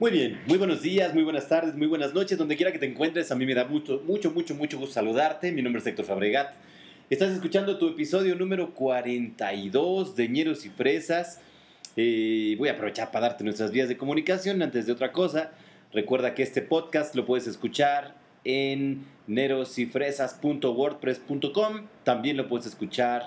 Muy bien, muy buenos días, muy buenas tardes, muy buenas noches, donde quiera que te encuentres. A mí me da mucho gusto saludarte. Mi nombre es Héctor Fabregat. Estás escuchando tu episodio número 42 de Ñeros y Fresas. Voy a aprovechar para darte nuestras vías de comunicación. Antes de otra cosa, recuerda que este podcast lo puedes escuchar en nerosyfresas.wordpress.com. También lo puedes escuchar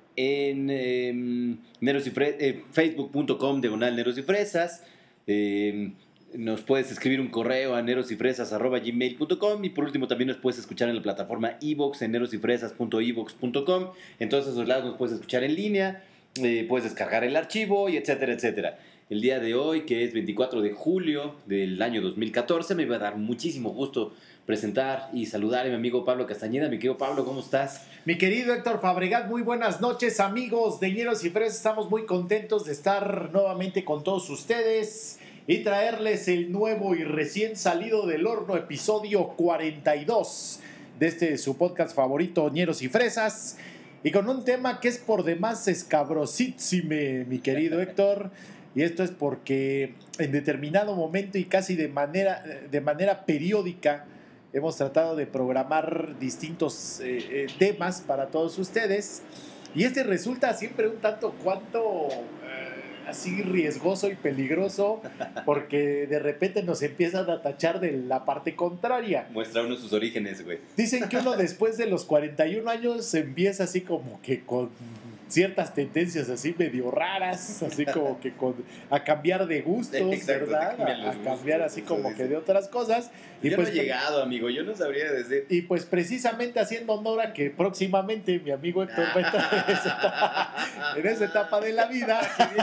en facebook.com/Neros y Fresas. Nos puedes escribir un correo a nerosyfresas@gmail.com y por último también nos puedes escuchar en la plataforma iVoox en nerosyfresas.ivox.com. En todos esos lados nos puedes escuchar en línea, puedes descargar el archivo y etcétera, etcétera. El día de hoy, que es 24 de julio del año 2014, me va a dar muchísimo gusto presentar y saludar a mi amigo Pablo Castañeda. Mi querido Pablo, ¿cómo estás? Mi querido Héctor Fabregat, muy buenas noches, amigos de Ñeros y Fresas. Estamos muy contentos de estar nuevamente con todos ustedes y traerles el nuevo y recién salido del horno episodio 42 de su podcast favorito, Ñeros y Fresas, y con un tema que es por demás escabrosísime, mi querido Héctor. Y esto es porque en determinado momento y casi de manera periódica hemos tratado de programar distintos temas para todos ustedes. Y este resulta siempre un tanto cuanto así riesgoso y peligroso, porque de repente nos empiezan a tachar de la parte contraria. Muestra uno sus orígenes, güey. Dicen que uno después de los 41 años empieza así como que con ciertas tendencias así medio raras, así como que a cambiar de gustos, exacto, ¿verdad? A cambiar así como que de otras cosas. Y pues, no he llegado, amigo, yo no sabría decir. Y pues precisamente haciendo honor a que próximamente mi amigo Héctor va a estar en esa etapa de la vida.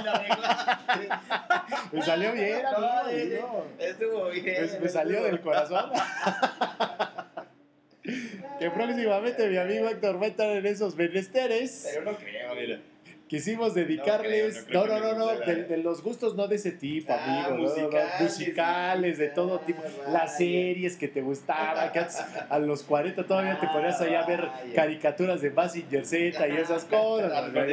Me salió bien, amigo. Estuvo bien. Me salió del corazón. Que próximamente mi amigo Héctor va a estar en esos menesteres. Pero no creo, mira. Quisimos dedicarles, no, de los gustos no de ese tipo, amigo, musicales, de todo tipo, las series que te gustaban, que antes, a los 40 todavía te ponías allá a ver caricaturas de Mazinger Z y esas cosas.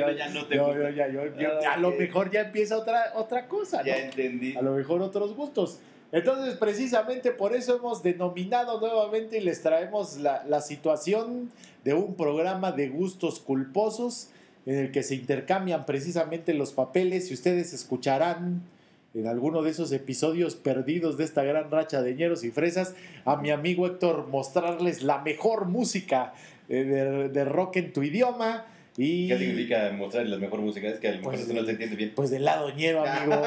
A lo mejor ya empieza otra cosa, ¿no? Ya entendí. A lo mejor otros gustos. Entonces, precisamente por eso hemos denominado nuevamente y les traemos la situación de un programa de gustos culposos en el que se intercambian precisamente los papeles, y ustedes escucharán en alguno de esos episodios perdidos de esta gran racha de Ñeros y Fresas a mi amigo Héctor mostrarles la mejor música de rock en tu idioma. Y ¿qué significa mostrar la mejor música? Es que a lo mejor eso no se entiende bien. Pues del lado ñero, amigo.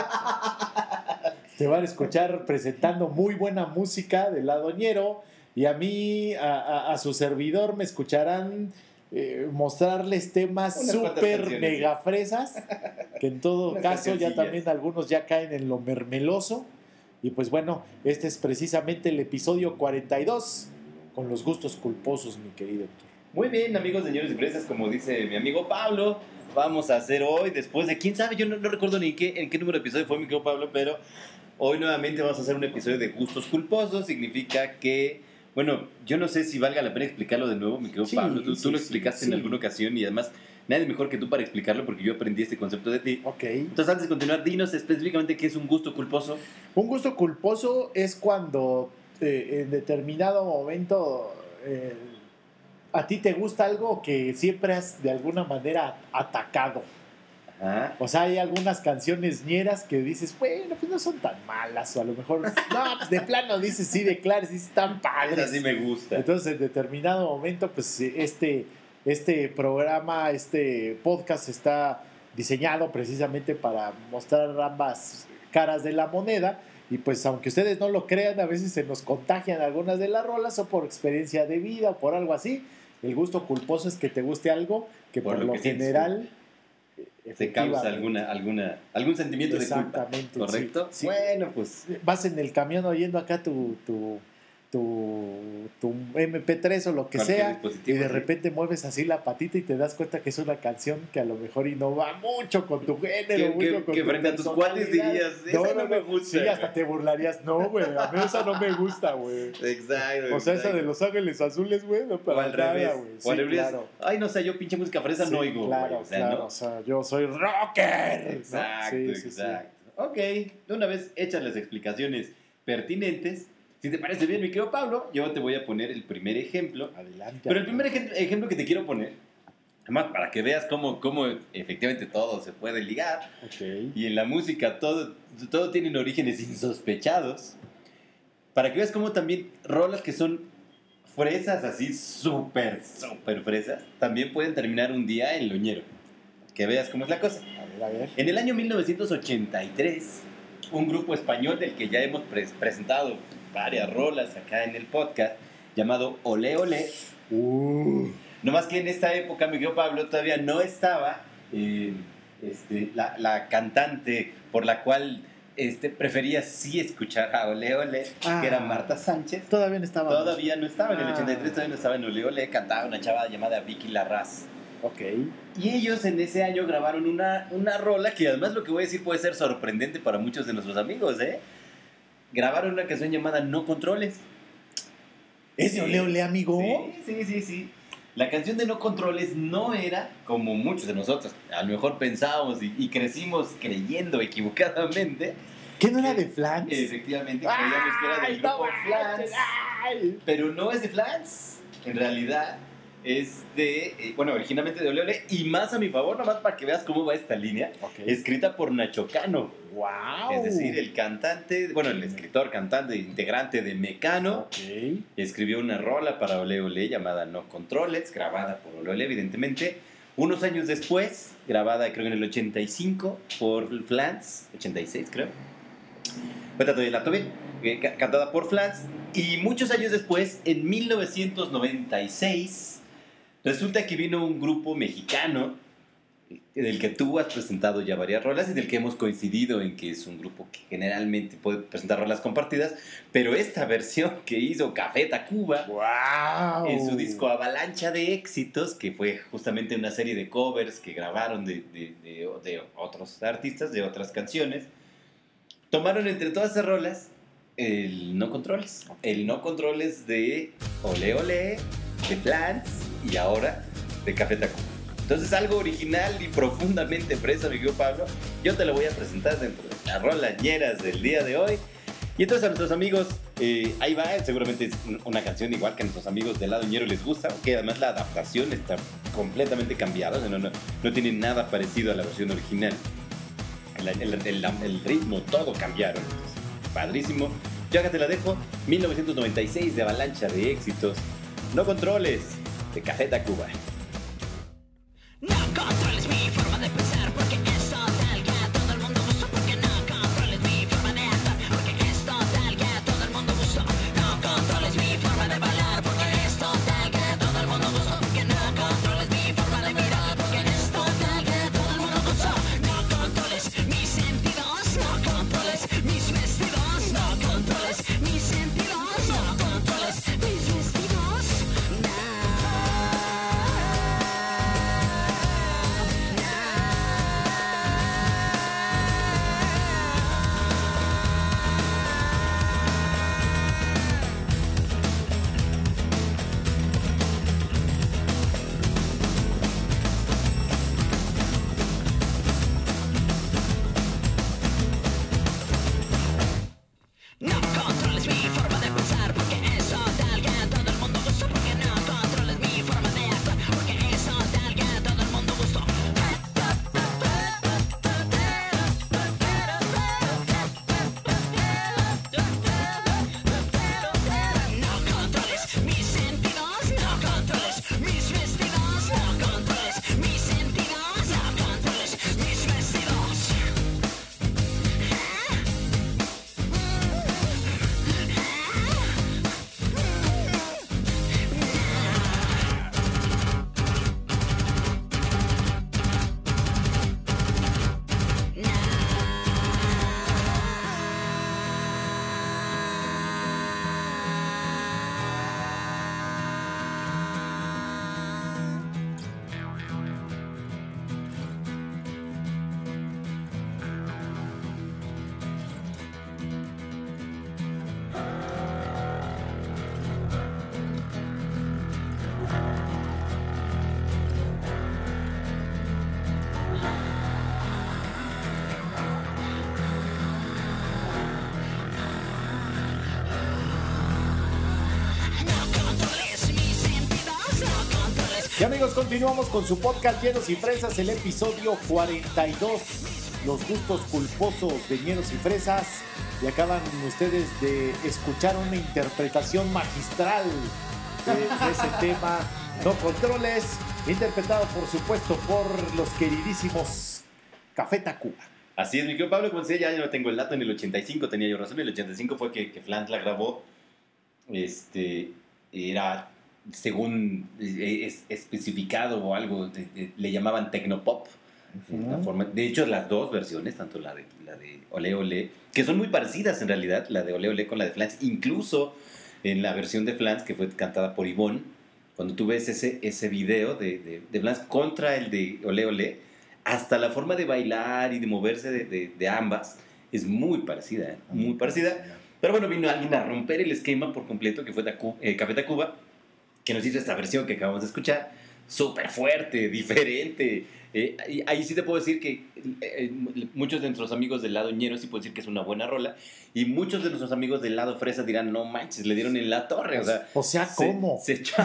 Te van a escuchar presentando muy buena música del lado ñero, y a mí, a su servidor, me escucharán mostrarles temas súper mega fresas, que en todo caso ya también algunos ya caen en lo mermeloso. Y pues bueno, este es precisamente el episodio 42 con los gustos culposos, mi querido Héctor. Muy bien, amigos de Ñeros y Fresas, como dice mi amigo Pablo, vamos a hacer hoy, después de quién sabe, yo no recuerdo ni en qué número de episodio fue mi querido Pablo, pero hoy nuevamente vamos a hacer un episodio de gustos culposos. Significa que, bueno, yo no sé si valga la pena explicarlo de nuevo, mi querido Pablo. Tú lo explicaste en alguna ocasión, y además nadie mejor que tú para explicarlo, porque yo aprendí este concepto de ti. Ok. Entonces, antes de continuar, dinos específicamente qué es un gusto culposo. Un gusto culposo es cuando en determinado momento a ti te gusta algo que siempre has de alguna manera atacado. Ajá. O sea, hay algunas canciones ñeras que dices, bueno, pues no son tan malas, o a lo mejor, no, pues de plano dices, sí, de claro, sí están padres. Esa sí me gusta. Entonces, en determinado momento, pues este programa, este podcast está diseñado precisamente para mostrar ambas caras de la moneda. Y pues aunque ustedes no lo crean, a veces se nos contagian algunas de las rolas, o por experiencia de vida o por algo así. El gusto culposo es que te guste algo que por lo general te causa algún sentimiento de culpa. Exactamente. ¿Correcto? Sí. Bueno, pues vas en el camión oyendo acá tu MP3 o lo que sea, y de repente mueves así la patita y te das cuenta que es una canción que a lo mejor innova mucho con tu género. Que frente a tus cuates dirías, no me gusta. Sí, hasta te burlarías. No, güey, a mí esa no me gusta, güey. Exacto. O sea, esa de Los Ángeles Azules, güey, no para nada, güey. Sí, claro. Ay, no sé, yo pinche música fresa no oigo, claro, güey. O sea, claro, ¿no? o sea, yo soy rocker. Exacto, ¿no? exacto. Ok, de una vez hechas las explicaciones pertinentes, si te parece bien, mi querido Pablo, yo te voy a poner el primer ejemplo. Adelante. Pero el primer ejemplo que te quiero poner, además para que veas cómo efectivamente todo se puede ligar, Ok. y en la música todo tiene orígenes insospechados, para que veas cómo también rolas que son fresas, así súper fresas, también pueden terminar un día en loñero. Que veas cómo es la cosa. A ver. En el año 1983, un grupo español del que ya hemos presentado varias rolas acá en el podcast, llamado Olé Olé. No más que en esta época, mi querido Pablo, todavía no estaba la cantante por la cual prefería sí escuchar a Olé Olé, que era Marta Sánchez. Todavía no estaba. Todavía no estaba, en el 83 todavía no estaba en Olé Olé, cantaba una chava llamada Vicky Larraz. Ok. Y ellos en ese año grabaron una rola que además lo que voy a decir puede ser sorprendente para muchos de nuestros amigos, ¿eh? Grabaron una canción llamada No Controles. ¿Es de Olé Olé, amigo? Sí. La canción de No Controles no era como muchos de nosotros. A lo mejor pensábamos y crecimos creyendo equivocadamente. ¿Qué no era de Flans? Efectivamente, creíamos que era del grupo Flans. Pero no es de Flans. En realidad es originalmente de Olé Olé. Y más a mi favor, nomás para que veas cómo va esta línea. Okay. Escrita por Nacho Cano. ¡Wow! Es decir, el cantante, el escritor, cantante, integrante de Mecano, Ok. escribió una rola para Olé Olé llamada No Controles, grabada por Olé Olé, evidentemente. Unos años después, grabada creo en el 85 por Flans, 86 creo. La tuve, cantada por Flans. Y muchos años después, en 1996, resulta que vino un grupo mexicano del que tú has presentado ya varias rolas y del que hemos coincidido en que es un grupo que generalmente puede presentar rolas compartidas, pero esta versión que hizo Café Tacuba ¡Wow! en su disco Avalancha de Éxitos, que fue justamente una serie de covers que grabaron de otros artistas, de otras canciones, tomaron entre todas esas rolas el No Controles. El No Controles de Olé Olé, de Flans y ahora de Café Tacuba. Entonces, algo original y profundamente fresa, mi querido Pablo, yo te lo voy a presentar dentro de las rolañeras del día de hoy. Y entonces a nuestros amigos, ahí va, seguramente es una canción igual que a nuestros amigos del lado ñero les gusta, que además la adaptación está completamente cambiada, o sea, no tiene nada parecido a la versión original. El ritmo, todo cambiaron. Entonces, padrísimo. Yo acá te la dejo, 1996 de Avalancha de Éxitos. No Controles, de Café Tacuba. No controles mi forma de pensar, porque es total que a todo el mundo gustó. Porque no controles mi forma de actuar, porque es total que a todo el mundo gustó. No controles mi forma de bailar, porque es total que a todo el mundo gustó. Porque no controles mi forma de mirar, porque es total que a todo el mundo gustó. No controles mis sentidos, no controles mis vestidos, no controles mis sentidos, no controles mis vestidos, no. Y amigos, continuamos con su podcast Ñeros y Fresas, el episodio 42, los gustos culposos de Ñeros y Fresas. Y acaban ustedes de escuchar una interpretación magistral de ese tema, No Controles, interpretado por supuesto por los queridísimos Café Tacuba. Así es, mi querido Pablo, como decía, ya no tengo el dato, en el 85 tenía yo razón, en el 85 fue que Flans la grabó, era, según es especificado o algo, le llamaban Tecnopop. La forma, de hecho, las dos versiones, tanto la de Olé Olé, que son muy parecidas en realidad, la de Olé Olé con la de Flans, incluso en la versión de Flans, que fue cantada por Ivonne, cuando tú ves ese video de Flans contra el de Olé Olé, hasta la forma de bailar y de moverse de ambas es muy parecida, muy parecida. Pero bueno, vino alguien a romper el esquema por completo, que fue Café Tacuba, que nos hizo esta versión que acabamos de escuchar, súper fuerte, diferente. Y ahí sí te puedo decir que muchos de nuestros amigos del lado ñero sí pueden decir que es una buena rola, y muchos de nuestros amigos del lado fresa dirán, no manches, le dieron en la torre. O sea, ¿cómo? Se echó...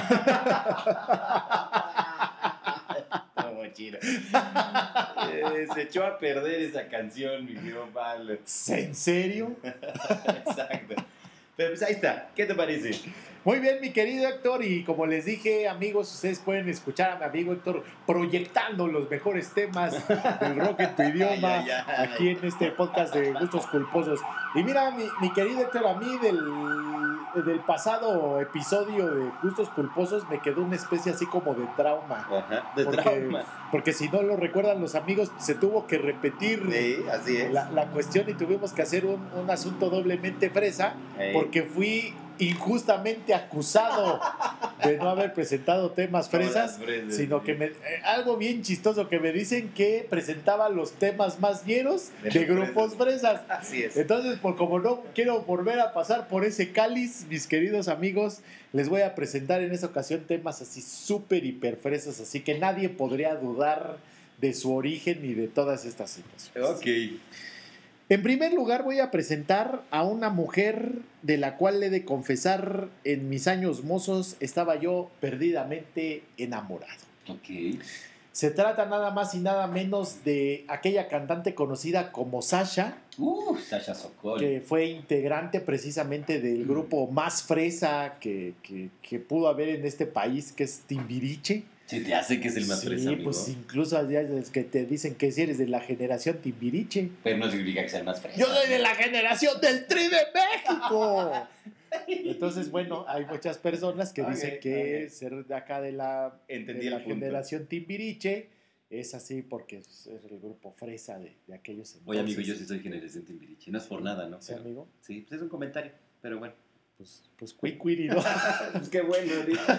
se echó a perder esa canción, mi querido Pablo. ¿En serio? Exacto. Pero pues ahí está, ¿qué te parece? Muy bien, mi querido Héctor, y como les dije, amigos, ustedes pueden escuchar a mi amigo Héctor proyectando los mejores temas del rock en tu idioma aquí en este podcast de Gustos Culposos. Y mira, mi querido Héctor, a mí del pasado episodio de Gustos Culposos me quedó una especie así como de trauma. Ajá, trauma. Porque si no lo recuerdan los amigos, se tuvo que repetir así es. La cuestión, y tuvimos que hacer un asunto doblemente fresa, porque fui injustamente acusado de no haber presentado temas fresas, sino que algo bien chistoso, que me dicen que presentaba los temas más ñeros de grupos fresas. Así es. Entonces, como no quiero volver a pasar por ese cáliz, mis queridos amigos, les voy a presentar en esta ocasión temas así súper hiper fresas, así que nadie podría dudar de su origen ni de todas estas situaciones. Ok. En primer lugar, voy a presentar a una mujer de la cual he de confesar, en mis años mozos estaba yo perdidamente enamorado. Ok. Se trata nada más y nada menos de aquella cantante conocida como Sasha. Sasha Sokol. Que fue integrante precisamente del grupo más fresa que pudo haber en este país, que es Timbiriche. ¿Se te hace que es el más fresa, amigo? Sí, pues incluso hay es que te dicen que si eres de la generación Timbiriche. Pero no significa que sea el más fresa. ¡Yo soy de la generación del Tri de México! Entonces, bueno, hay muchas personas que dicen que ser de acá de la generación Timbiriche es así porque es el grupo fresa de aquellos entonces. Oye, amigo, yo sí soy generación Timbiriche. No es por nada, ¿no? ¿Sí, amigo? Sí, pues es un comentario, pero bueno. Pues cuicuiri, ¿no? Pues qué bueno,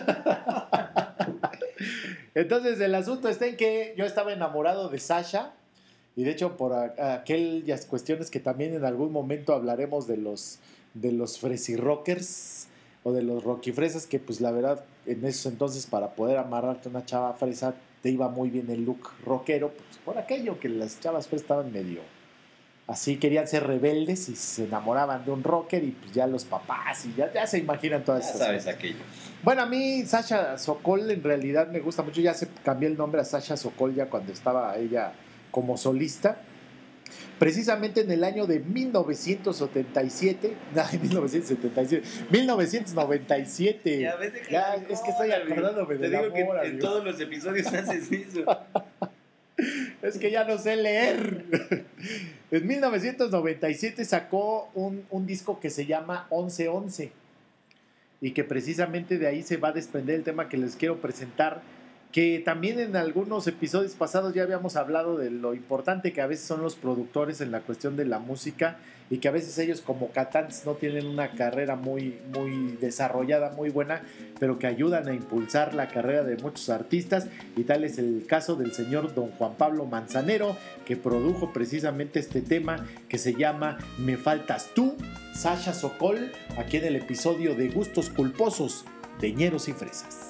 Entonces, el asunto está en que yo estaba enamorado de Sasha, y de hecho por aquellas cuestiones que también en algún momento hablaremos de los fresirockers o de los rockifresas, que pues la verdad en esos entonces para poder amarrarte a una chava fresa te iba muy bien el look rockero, pues por aquello que las chavas fresas estaban medio así, querían ser rebeldes y se enamoraban de un rocker, y pues ya los papás y ya se imaginan todas esas sabes cosas. aquello. Bueno, a mí Sasha Sokol en realidad me gusta mucho. Ya se cambió el nombre a Sasha Sokol ya cuando estaba ella como solista. Precisamente en el año de 1997. 1997. Ya, ves, es que estoy acordándome te del digo amor, que en todos los episodios haces eso. Es que ya no sé leer. En 1997 sacó un disco que se llama 1111, y que precisamente de ahí se va a desprender el tema que les quiero presentar, que también en algunos episodios pasados ya habíamos hablado de lo importante que a veces son los productores en la cuestión de la música, y que a veces ellos como cantantes no tienen una carrera muy, muy desarrollada, muy buena, pero que ayudan a impulsar la carrera de muchos artistas, y tal es el caso del señor don Juan Pablo Manzanero, que produjo precisamente este tema que se llama Me Faltas Tú, Sasha Sokol, aquí en el episodio de Gustos Culposos de Ñeros y Fresas.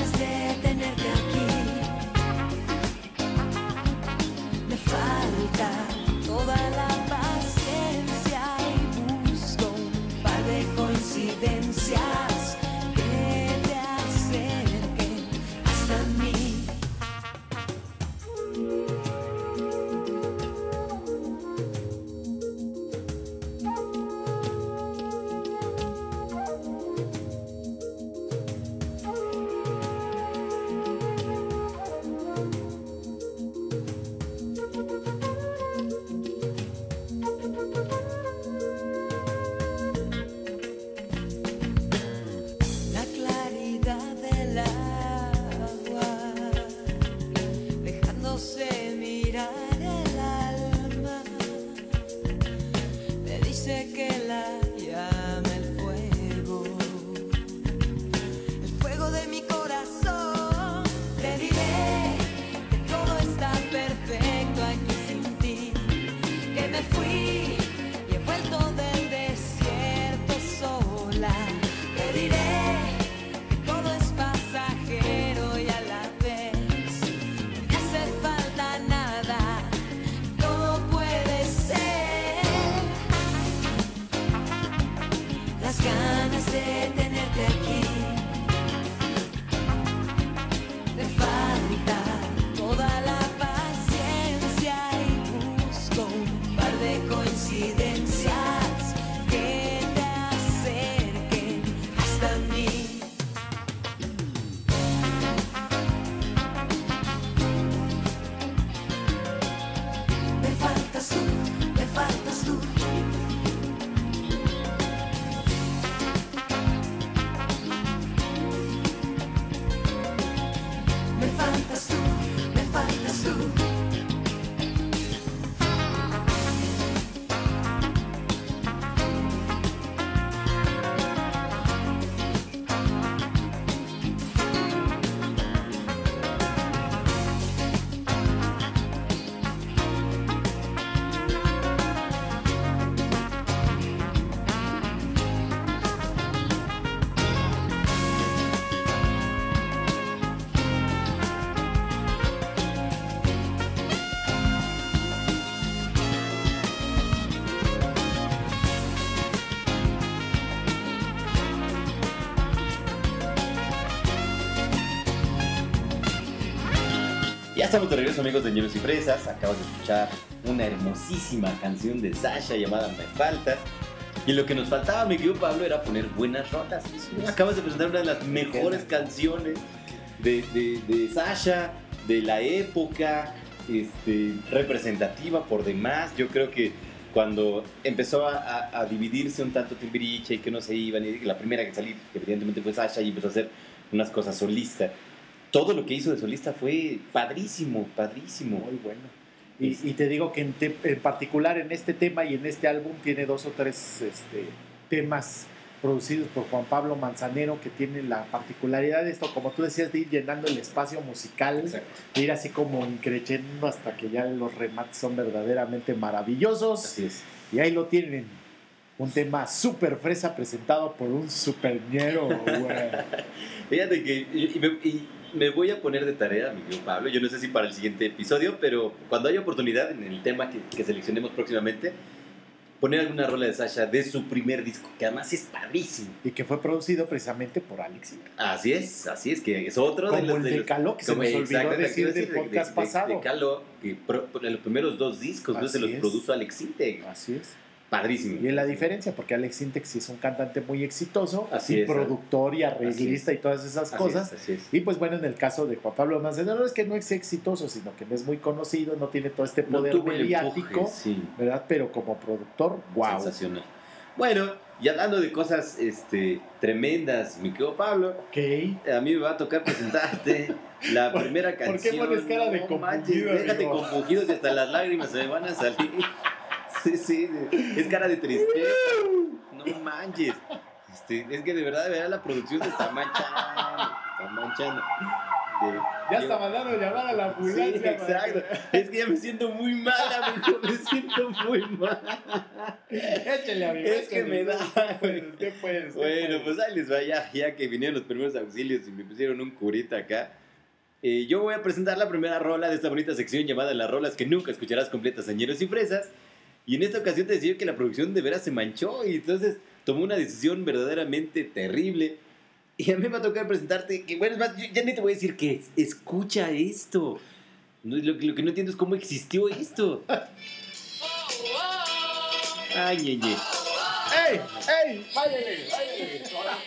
ganas de tenerte aquí. Me falta toda la paciencia y busco un par de coincidencias que te acerquen hasta mí. La claridad del agua, dejándose mirar el alma, me dice que la llama el fuego de mi corazón. Te diré que todo está perfecto aquí sin ti, que me fui y he vuelto del desierto sola. Te diré que todo es pasajero y a la vez no me hace falta nada, todo puede ser. Las ganas de tenerte aquí, me falta toda la paciencia y busco un par de coincidencias que te acerquen hasta mí. Me faltas tú, me faltas tú. Me faltas tú, me faltas tú. Ya estamos de regreso, amigos de Ñeros y Fresas. Acabas de escuchar una hermosísima canción de Sasha llamada Me Faltas. Y lo que nos faltaba, mi querido Pablo, era poner buenas rolas. Acabas de presentar una de las mejores canciones de Sasha, de la época, representativa por demás. Yo creo que cuando empezó a dividirse un tanto Timbiriche y que no se iban, y la primera que salí, que evidentemente fue Sasha, y empezó a hacer unas cosas solistas. Todo lo que hizo de solista fue padrísimo, padrísimo. Muy bueno. Y te digo que en particular en este tema y en este álbum tiene 2 o 3 temas producidos por Juan Pablo Manzanero, que tienen la particularidad de esto, como tú decías, de ir llenando el espacio musical. Exacto. De ir así como increciendo hasta que ya los remates son verdaderamente maravillosos. Así es. Y ahí lo tienen. Un tema súper fresa presentado por un super ñero, güey. Fíjate que me voy a poner de tarea, mi querido Pablo. Yo no sé si para el siguiente episodio, pero cuando haya oportunidad en el tema que seleccionemos próximamente, poner alguna rola de Sasha de su primer disco, que además es padrísimo. Y que fue producido precisamente por Alex Intec. Así es, que es otro Como de los... el de Caló, que se nos olvidó decir del podcast pasado. De Caló, que en los primeros 2 discos no se los produjo Alex Intec. Así es. Padrísimo. Y es la diferencia, porque Alex Intec sí es un cantante muy exitoso, Así y es, productor y arreglista y todas esas cosas. Así es. Y pues bueno, en el caso de Juan Pablo Manzanero, no es que no es exitoso, sino que no es muy conocido, no tiene todo este poder tuvo el mediático, empuje, sí. ¿verdad? Pero como productor, wow. Sensacional. Bueno, y hablando de cosas tremendas, mi querido Pablo, Ok. a mí me va a tocar presentarte la primera ¿Por qué canción. pones cara de No compungido, manches, déjate amigo? compungido, si hasta las lágrimas se me van a salir. Sí, es cara de tristeza. No manches. Es que de verdad la producción se está manchando. Ya está mandando llamar a la Sí, ambulancia. exacto. Es que ya me siento muy mal, amigo. Me siento muy mal. Échale, amigo. Es que me da. ¿Qué puedes? Bueno, pues ahí les va, ya que vinieron los primeros auxilios y me pusieron un curita acá. Yo voy a presentar la primera rola de esta bonita sección llamada Las rolas que nunca escucharás completas, Añeros y Fresas. Y en esta ocasión te decía que la producción de veras se manchó y entonces tomó una decisión verdaderamente terrible. Y a mí me va a tocar presentarte, que bueno, es más, yo ya ni te voy a decir que escucha esto. Lo que no entiendo es cómo existió esto. Ay, ñeñe. ¡Ey! ¡Ey! ¡Váyale! ¡Váyale!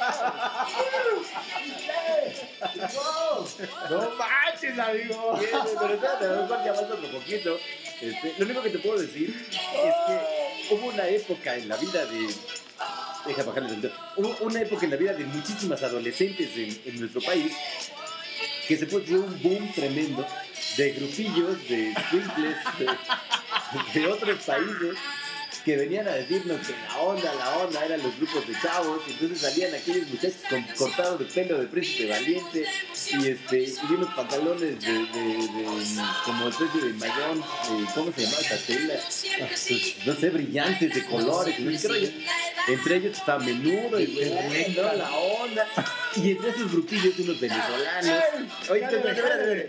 ¡No manches, amigo! Bien, pero espérate, a lo mejor ya falta otro poquito. Lo único que te puedo decir es que hubo una época en la vida de... Deja bajarle el dedo. Hubo una época en la vida de muchísimas adolescentes en nuestro país que se puso un boom tremendo de grupillos, de squinkles, de otros países que venían a decirnos que la onda eran los grupos de chavos, y entonces salían aquellos muchachos con cortados de pelo de príncipe valiente y unos pantalones de como especie de mayón, ¿cómo se llamaba esa tela? Pues, no sé, brillantes de colores, no sé qué rollo. Entre ellos estaba Menudo y bueno, la onda. Y entre esos grupillos unos venezolanos. Oye, espérate.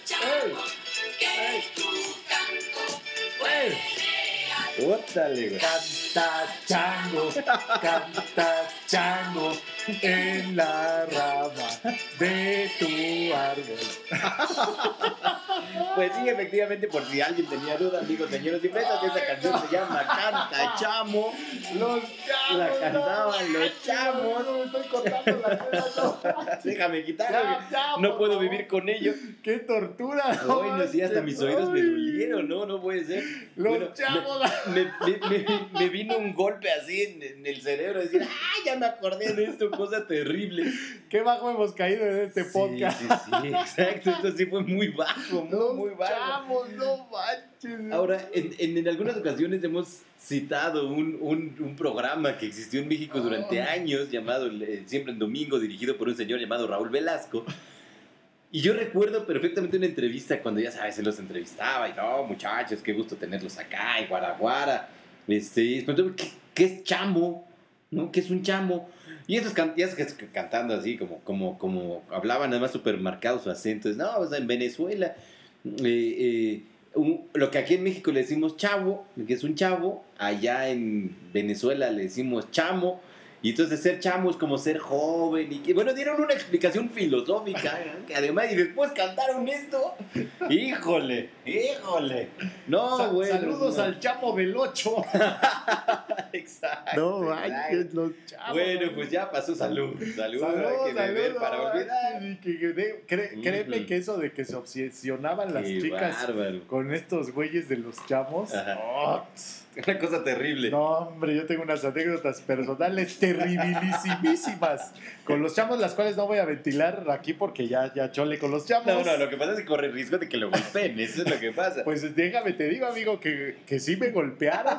Ótale, güey. Canta chango en la rama de tu árbol. Pues sí, efectivamente, por si alguien tenía duda, amigos, señores y fresas, esa canción se llama Canta Chamo. Los chamos. La cantaban los chamos. No, me estoy cortando la tela, no. Déjame quitarlo, Ya, no por puedo favor. vivir con ello. ¡Qué tortura! Ay, no sé, hasta mis oídos me dolieron, no puede ser. Los Bueno, chavos. me vino un golpe así en el cerebro, decir, ¡ay, ya me acordé de esto! Cosa terrible. ¡Qué bajo hemos caído en este podcast! Sí, exacto, esto sí fue muy bajo, Los muy bajo. chavos, no manches. Ahora, en algunas ocasiones hemos citado un programa que existió en México durante años, llamado Siempre en Domingo, dirigido por un señor llamado Raúl Velasco. Y yo recuerdo perfectamente una entrevista cuando, ya sabes, se los entrevistaba y no, muchachos, qué gusto tenerlos acá, y guaraguara. Y preguntaba, ¿qué es chamo? ¿No? ¿Qué es un chamo? Y estos cantando así, como hablaban, además súper marcado su acento. No, o sea, en Venezuela, lo que aquí en México le decimos chavo, que es un chavo, allá en Venezuela le decimos chamo. Y entonces ser chamo es como ser joven. Y que, bueno, dieron una explicación filosófica. Que además, y después cantaron esto. Híjole. No, güey. Saludos al chamo del 8. Exacto. No manches, exacto. los chavos. Bueno, pues ya pasó salud. Salud, hay que beber para olvidar. Y créeme que eso de que se obsesionaban las Qué chicas bárbaro. con estos güeyes de los chamos. Ajá. Oh, Una cosa terrible. no, hombre, yo tengo unas anécdotas personales terribilísimas con los chamos, las cuales no voy a ventilar aquí porque ya chole con los chamos. No, lo que pasa es que corre el riesgo de que lo golpeen. Eso es lo que pasa. Pues déjame, te digo, amigo, que sí me golpearon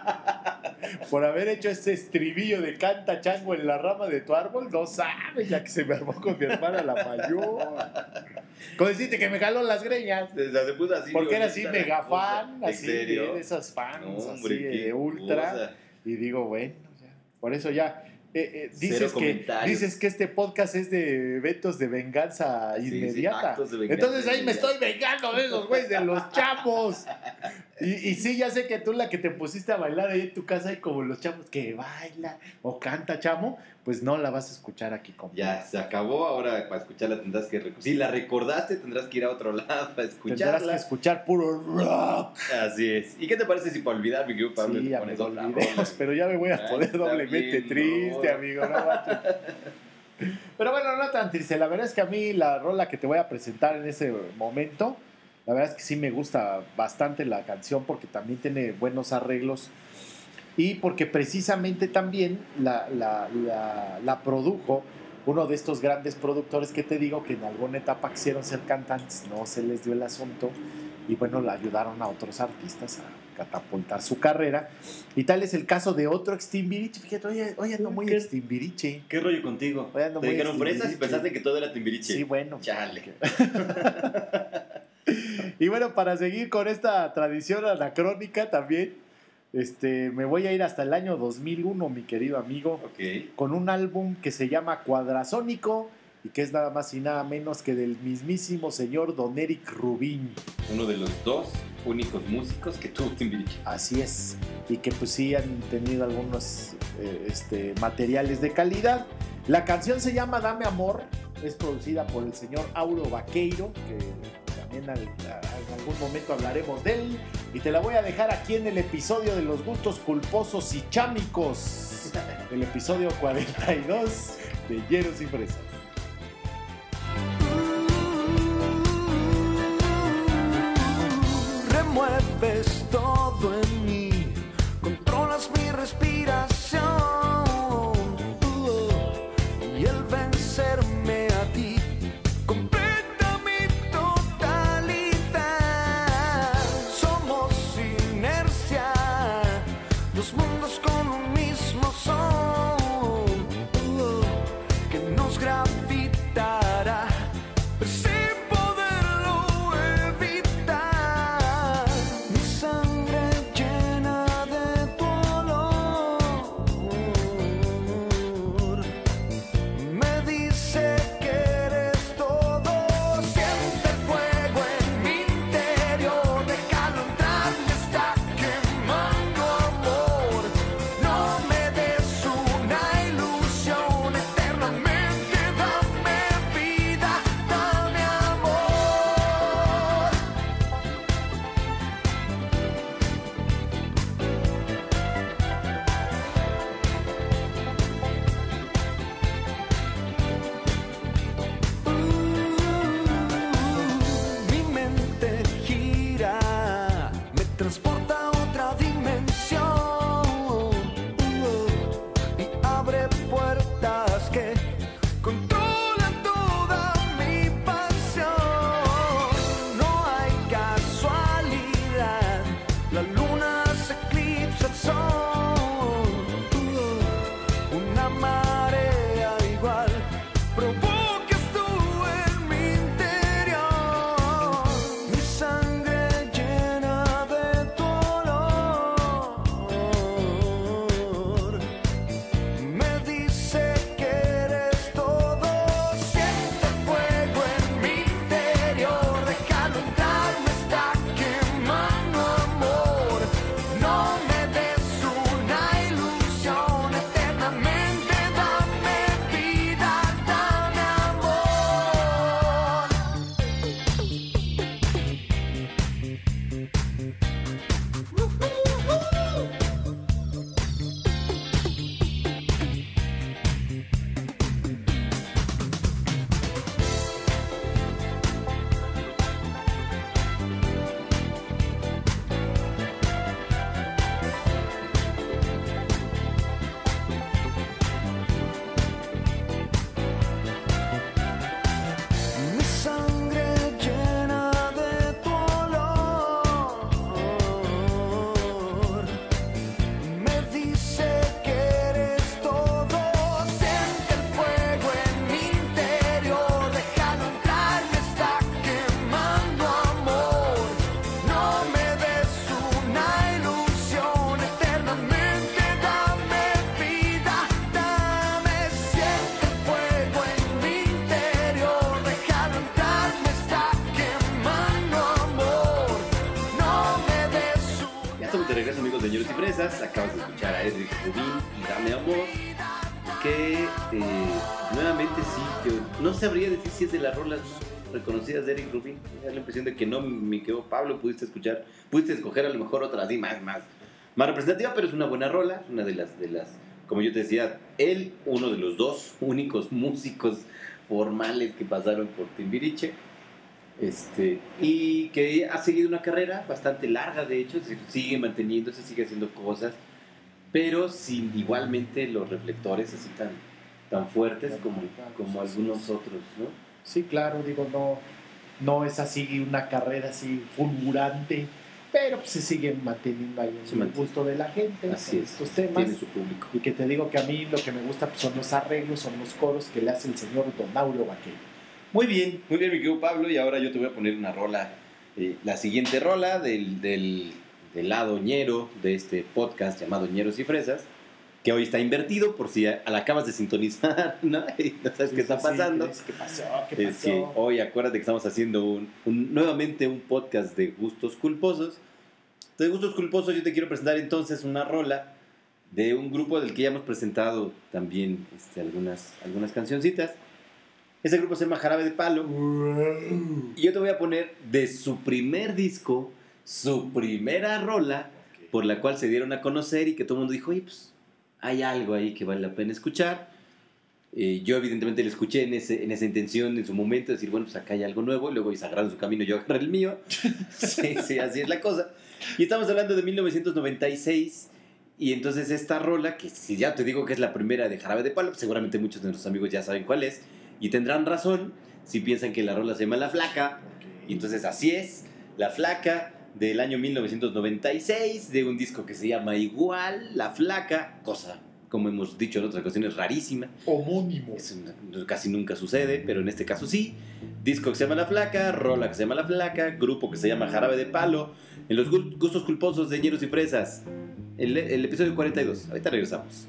por haber hecho este estribillo de canta chango en la rama de tu árbol. No sabes, ya que se me armó con mi hermana la mayor. Con decirte que me jaló las greñas. O sea, se puso así. Porque era así violenta la mega cosa. fan, ¿En así serio? de esas fans, No, así hombre, de qué ultra. cosa. Y digo, bueno, ya, por eso ya. Cero comentarios. Dices que este podcast es de eventos de venganza Sí, sí, inmediata. actos de venganza Entonces ahí me inmediata. estoy vengando de esos güeyes, de los chamos. Y sí, ya sé que tú la que te pusiste a bailar ahí en tu casa y como los chamos que baila o canta chamo, pues no la vas a escuchar aquí conmigo. Ya, se acabó. Ahora para escucharla tendrás que... Si la recordaste, tendrás que ir a otro lado para escucharla. Tendrás que escuchar puro rock. Así es. ¿Y qué te parece si para olvidar, mi querido Pablo, Sí, te ya pones me otra olvidemos, rola? pero ya me voy a Ay, poner está doblemente bien, triste, no. amigo. No manches. Pero bueno, no tan triste. La verdad es que a mí la rola que te voy a presentar en ese momento, la verdad es que sí me gusta bastante la canción porque también tiene buenos arreglos y porque precisamente también la produjo uno de estos grandes productores que te digo que en alguna etapa quisieron ser cantantes, no se les dio el asunto y bueno, la ayudaron a otros artistas catapultar su carrera. Y tal es el caso de otro ex Timbiriche. Fíjate, hoy ando muy ex Timbiriche. ¿Qué rollo contigo? Oye, ando Te muy dijeron fresas y Timbiriche. pensaste que todo era Timbiriche. Sí, bueno. Chale. Y bueno, para seguir con esta tradición anacrónica también, me voy a ir hasta el año 2001, mi querido amigo, Ok. con un álbum que se llama Cuadrasónico y que es nada más y nada menos que del mismísimo señor Don Eric Rubin. Uno de los dos únicos músicos que tuvo Timbiriche. Así es. Y que pues sí han tenido algunos materiales de calidad. La canción se llama Dame Amor, es producida por el señor Auro Vaqueiro, que también en algún momento hablaremos de él. Y te la voy a dejar aquí en el episodio de los gustos culposos y chámicos. El episodio 42 de Hieros y Fresas. Remueves todo en mí, controlas mi respiración, y el vencerme a ti completa mi totalidad. Somos inercia, dos mundos con un mismo son, que nos gravitará sin poderlo evitar. Mi sangre llena de tu olor me dice que eres todo. Siente el fuego en mi interior, déjalo entrar, me está quemando amor. No me des una ilusión, eternamente dame vida, dame amor. Mi mente gira, me transporta a otra dimensión, y abre puertas que controlan toda mi pasión. No hay casualidad, la luna se eclipsa el sol, una marea igual provocas tú en mi interior. Mi sangre llena de tu olor me dice que eres todo. Siente el fuego en mi interior, déjalo entrar, me está quemando amor. No me des una ilusión, eternamente dame vida, dame amor. Mi sangre llena de tu olor me dice que eres todo. Siente el fuego en mi interior, déjalo entrar, me está quemando amor. No me des una ilusión, eternamente dame vida, dame. Siente el fuego en mi interior, déjalo entrar, me está quemando amor. No me des Ya estamos de regreso, amigos de Hieros y Fresas. Acabas de escuchar a Eric Rubin y Dame Amor. Que nuevamente sí, yo no sabría decir si es de las rolas más reconocidas de Eric Rubin. Me da la impresión de que no, mi querido Pablo, pudiste escoger a lo mejor otra así más representativa, pero es una buena rola, es una de las, como yo te decía, él, uno de los dos únicos músicos formales que pasaron por Timbiriche. Y que ha seguido una carrera bastante larga, de hecho, sigue manteniéndose, sigue haciendo cosas, pero sin igualmente los reflectores así tan fuertes como algunos otros, ¿no? Sí, claro, digo, no es así una carrera así fulgurante, pero pues, se siguen manteniendo ahí en Se el mantiene. gusto de la gente Así con es, estos temas. tiene su público. Y que te digo que a mí lo que me gusta pues, son los arreglos, son los coros que le hace el señor Don Aureo Vaquero. Muy bien, mi querido Pablo, y ahora yo te voy a poner una rola, la siguiente rola del lado ñero de este podcast llamado Ñeros y Fresas, que hoy está invertido por si la acabas de sintonizar, ¿no? Y no sabes qué está pasando. ¿Qué pasó? ¿Qué pasó? Es que hoy acuérdate que estamos haciendo nuevamente un podcast de gustos culposos. De gustos culposos yo te quiero presentar entonces una rola de un grupo del que ya hemos presentado también algunas cancioncitas. Ese grupo se llama Jarabe de Palo. Y yo te voy a poner de su primer disco, su primera rola, por la cual se dieron a conocer y que todo el mundo dijo, oye, pues hay algo ahí que vale la pena escuchar. Yo evidentemente lo escuché en esa intención en su momento, de decir, bueno, pues acá hay algo nuevo, y luego ellos agarraron su camino, yo agarré el mío. Sí, así es la cosa. Y estamos hablando de 1996, y entonces esta rola, que si ya te digo que es la primera de Jarabe de Palo, pues seguramente muchos de nuestros amigos ya saben cuál es, y tendrán razón si piensan que la rola se llama La Flaca, y entonces así es, La Flaca, del año 1996, de un disco que se llama igual, La Flaca, cosa, como hemos dicho en otras ocasiones, rarísima. Homónimo. Casi nunca sucede, pero en este caso sí. Disco que se llama La Flaca, rola que se llama La Flaca, grupo que se llama Jarabe de Palo, en los gustos culposos de Ñeros y Fresas. El episodio 42. Ahorita regresamos.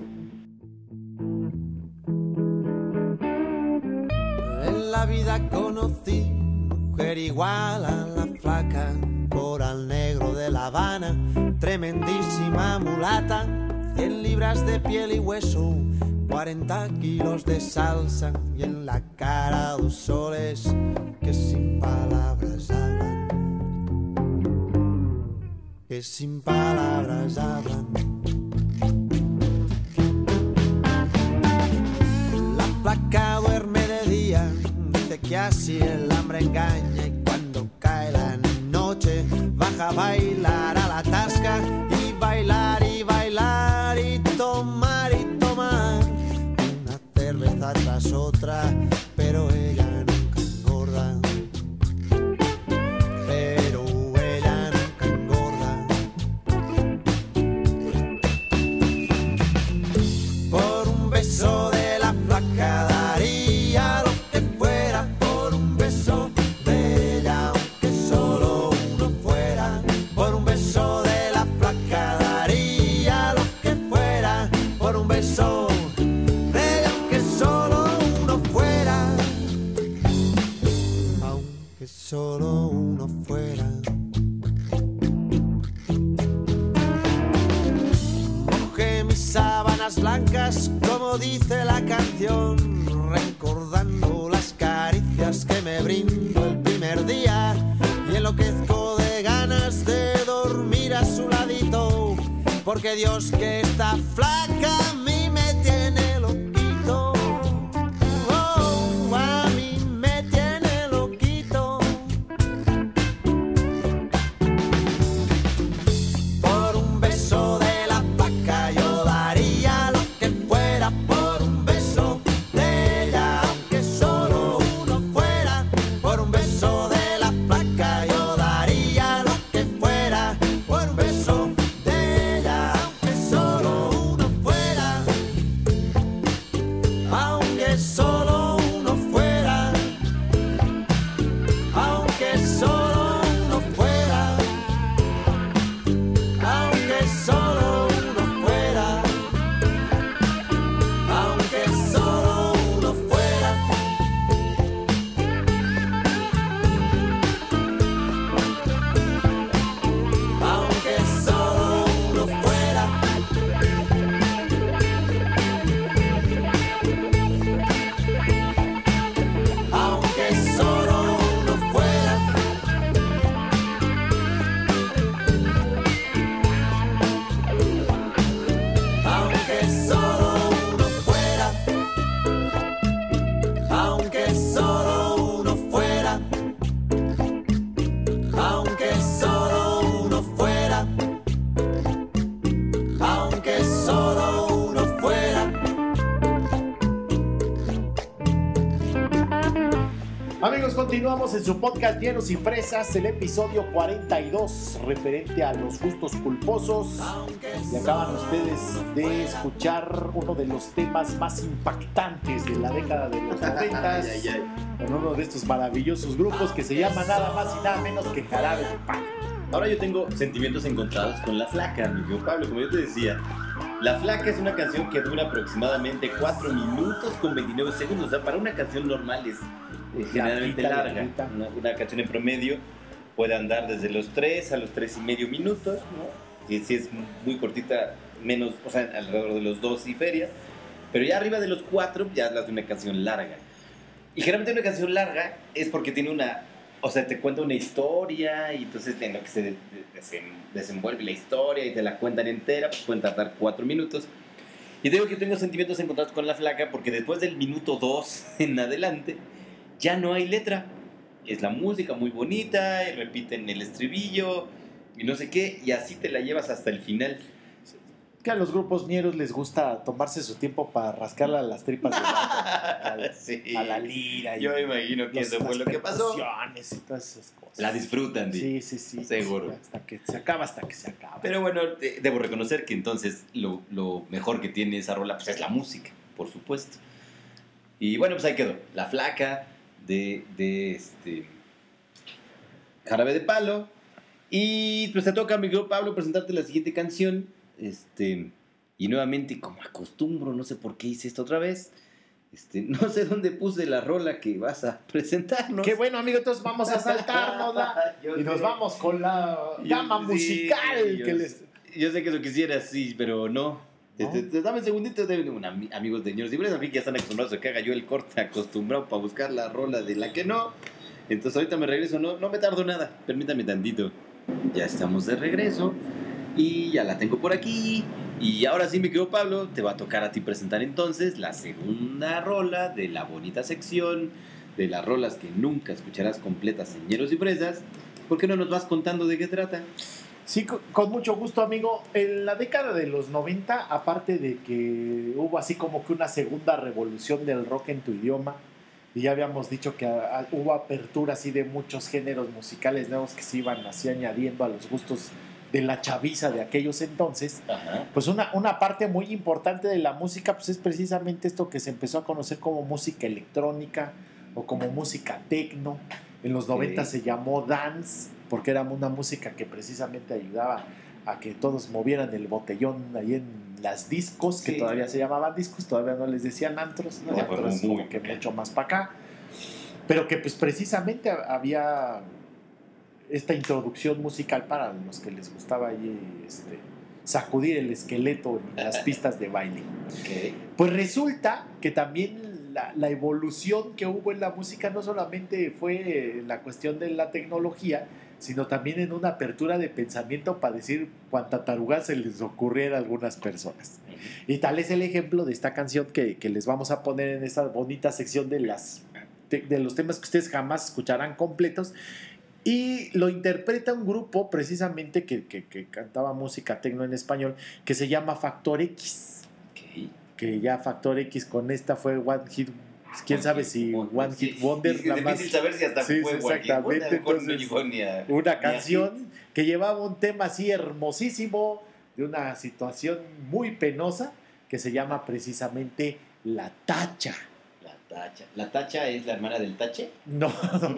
En la vida conocí mujer igual a la flaca, coral negro de La Habana, tremendísima mulata, 100 libras de piel y hueso, 40 kilos de salsa y en la cara 2 soles que sin palabras hablan, que sin palabras hablan. La flaca duerme de día, dice que así el hambre engaña, y cuando cae la noche baja a bailar a la tasca y bailar y bailar y tomar una cerveza tras otra, pero ella nunca engorda, pero ella nunca engorda. Por un beso de la flaca daría lo que fuera, por un beso de ella aunque solo uno fuera, por un beso de la flaca daría lo que fuera, por un beso de ella aunque solo uno fuera, aunque solo uno fuera. Mojé mis sábanas blancas, como dice la canción, recordando las caricias que me brindó el primer día, y enloquezco de ganas de dormir a su ladito, porque Dios que está flaca a mí me tiene loquito. Oh, a mí me tiene loquito. Por un beso de la flaca yo daría lo que fuera, por un beso de ella aunque solo uno fuera, por un beso de la flaca yo daría lo que fuera, por un beso de ella aunque solo uno fuera. Continuamos en su podcast Llenos y Fresas, el episodio 42, referente a los gustos culposos. Y acaban ustedes de escuchar uno de los temas más impactantes de la década de los 90 con uno de estos maravillosos grupos que se llama nada más y nada menos que Jarabe de Palo. Ahora yo tengo sentimientos encontrados con La Flaca, mi amigo Pablo. Como yo te decía, La Flaca es una canción que dura aproximadamente 4 minutos con 29 segundos. O sea, para una canción normal es generalmente larga. Una canción en promedio puede andar desde los 3 a los 3.5 minutos, ¿no? Y si es muy cortita, menos, o sea, alrededor de los 2 y feria. Pero ya arriba de los 4 ya hablas de una canción larga. Y generalmente una canción larga es porque tiene una... O sea, te cuenta una historia y entonces en lo que se desenvuelve la historia y te la cuentan entera, pues pueden tardar 4 minutos. Y digo que tengo sentimientos encontrados con La Flaca porque después del minuto 2 en adelante ya no hay letra. Es la música muy bonita y repiten el estribillo y no sé qué, y así te la llevas hasta el final. Que a los grupos ñeros les gusta tomarse su tiempo para rascarle a las tripas de Sí. a la lira. Yo me imagino que eso fue lo que pasó. Y todas esas cosas. La disfrutan, Sí. seguro. Hasta que se acaba. Pero bueno, debo reconocer que entonces lo mejor que tiene esa rola pues es la música, por supuesto. Y bueno, pues ahí quedó. La Flaca de Jarabe de Palo. Y pues te toca, amigo Pablo, presentarte la siguiente canción. Y nuevamente, como acostumbro, no sé por qué hice esto otra vez. No sé dónde puse la rola que vas a presentarnos. Qué bueno, amigo, entonces vamos a saltárnosla y nos vamos con la gama musical que les... Yo sé que lo quisieras, sí, pero no. ¿No? Dame un segundito. Amigos de Ñeros y Fresas, a mí que ya están acostumbrados a que haga yo el corte acostumbrado para buscar la rola de la que no. Entonces ahorita me regreso, no me tardo nada. Permítame tantito. Ya estamos de regreso y ya la tengo por aquí. Y ahora sí, mi querido Pablo, te va a tocar a ti presentar entonces la segunda rola de la bonita sección de las rolas que nunca escucharás completas en Ñeros y Fresas. ¿Por qué no nos vas contando de qué trata? Sí, con mucho gusto, amigo. En la década de los 90, aparte de que hubo así como que una segunda revolución del rock en tu idioma, y ya habíamos dicho que hubo apertura así de muchos géneros musicales nuevos que se iban así añadiendo a los gustos de la chaviza de aquellos entonces. Ajá. Pues una parte muy importante de la música pues es precisamente esto que se empezó a conocer como música electrónica o como música techno. En los 90 se llamó dance porque era una música que precisamente ayudaba a que todos movieran el botellón ahí en las discos, que todavía se llamaban discos, todavía no les decían antros, ¿no? Antros como que mucho más para acá, pero que pues precisamente había esta introducción musical para los que les gustaba ahí, sacudir el esqueleto en las pistas de baile. Okay. Pues resulta que también la evolución que hubo en la música no solamente fue en la cuestión de la tecnología, sino también en una apertura de pensamiento para decir cuánta taruga se les ocurriera a algunas personas. Y tal es el ejemplo de esta canción que les vamos a poner en esta bonita sección de los temas que ustedes jamás escucharán completos. Y lo interpreta un grupo precisamente que cantaba música techno en español, que se llama Factor X. Okay. Que ya Factor X con esta fue One Hit, quién sabe si One Hit Wonder. Es difícil saber si hasta fue exactamente. Entonces, una canción que llevaba un tema así hermosísimo, de una situación muy penosa, que se llama precisamente La Tacha. ¿La tacha es la hermana del tache? No.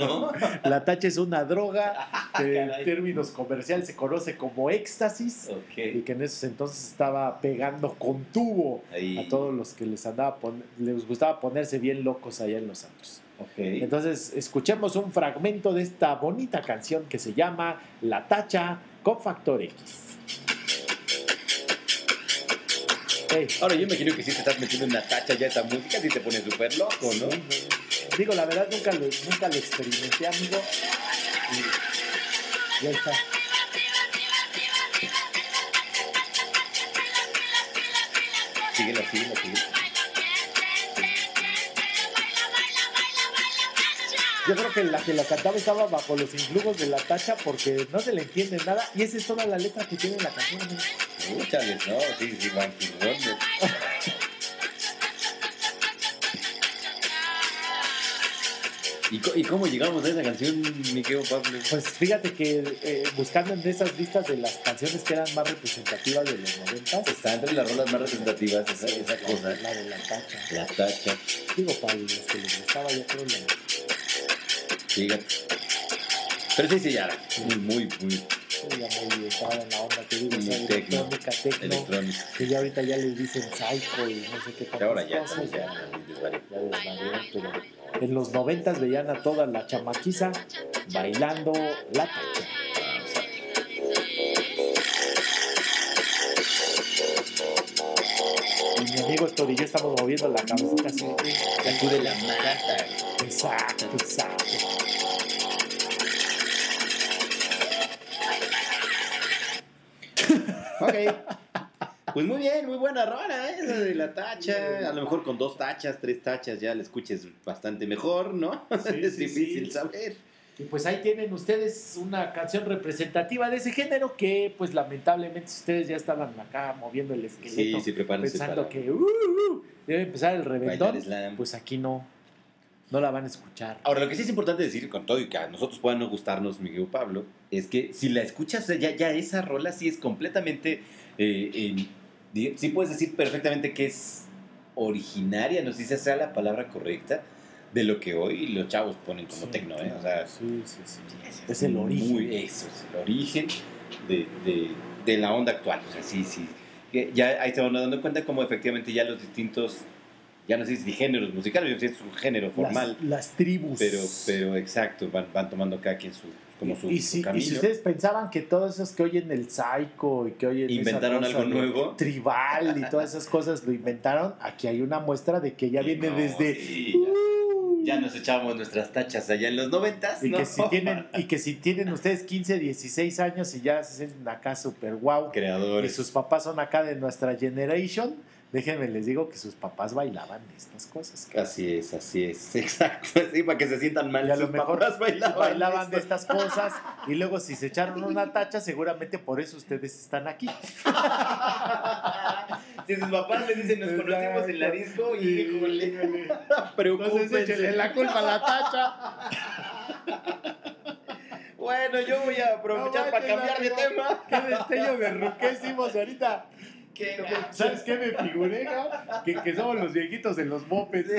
La tacha es una droga que en términos comerciales se conoce como éxtasis, y que en esos entonces estaba pegando con tubo a todos los que les gustaba ponerse bien locos allá en los antros. Okay. Entonces escuchemos un fragmento de esta bonita canción que se llama La Tacha con Factor X. Hey. Ahora yo imagino que si te estás metiendo en una tacha ya esa música, si te pones súper loco, ¿no? Digo, la verdad nunca lo experimenté, amigo. Y ahí está. Síguelo. Yo creo que la que la cantaba estaba bajo los influjos de la tacha porque no se le entiende nada. Y esa es toda la letra que tiene la canción, amigo. Escúchales, ¿no? Sí, One Hit Wonder. ¿Y cómo llegamos a esa canción, mi querido Pablo? Pues fíjate que buscando en esas listas de las canciones que eran más representativas de los 90, Está entre las rolas más representativas esa cosa. la de la tacha. La tacha. Digo, para los que les gustaba, yo creo Fíjate. Pero sí, ya. Muy ya muy estaba en la onda, te digo, Muy o sea, tecno, electrónica, electrónica. que ya ahorita ya les dicen psycho y no sé qué Que tantas ahora ya, cosas, ya desvarió. ya desvarió, pero en los 90 veían a toda la chamaquiza bailando la tacha. Y mi amigo Héctor y yo estamos moviendo la cabecita así. Sacude la mata. Exacto. Ok. Pues muy bien, muy buena rola, esa de la tacha. A lo mejor con 2 tachas, 3 tachas ya la escuches bastante mejor, ¿no? Sí, Es sí, difícil sí. saber. Y pues ahí tienen ustedes una canción representativa de ese género que pues lamentablemente ustedes ya estaban acá moviendo el esqueleto Sí, prepárense pensando para que debe empezar el reventón. bailar slam. Pues aquí no la van a escuchar. Ahora, lo que sí es importante decir, con todo y que a nosotros pueda no gustarnos, mi querido Pablo, es que si la escuchas, ya esa rola sí es completamente... sí puedes decir perfectamente que es originaria, no sé si esa sea la palabra correcta, de lo que hoy los chavos ponen como tecno, ¿eh? O sea, sí. Es el origen. Eso es el origen de la onda actual. O sea, sí. Ya ahí se van dando cuenta como efectivamente ya los distintos, ya no sé si géneros musicales, yo sé si es un género formal, Las tribus. pero exacto, van tomando cada quien su si camino. ustedes pensaban que todos esos que oyen el psycho y que oyen Inventaron esa cosa algo de nuevo. tribal y todas esas cosas lo inventaron, aquí hay una muestra de que ya viene No, desde sí, ya nos echábamos nuestras tachas allá en los 90s, y ¿no? que si tienen ustedes 15, 16 años y ya se sienten acá super guau y Creadores. sus papás son acá de nuestra generation, déjenme les digo que sus papás bailaban estas cosas. Así es, exacto. Sí, para que se sientan mal. Y a lo sus mejor papás bailaban de esto. estas cosas y luego si se echaron una tacha seguramente por eso ustedes están aquí. Si sus papás le dicen nos conocimos en la disco y híjole, Entonces preocúpense. échenle la culpa a la tacha. Bueno, yo voy a aprovechar para cambiar de tema. Qué destello de ruquéssimos ahorita. Qué ¿Sabes qué me figuré? ¿No? Que somos los viejitos en los mopeds.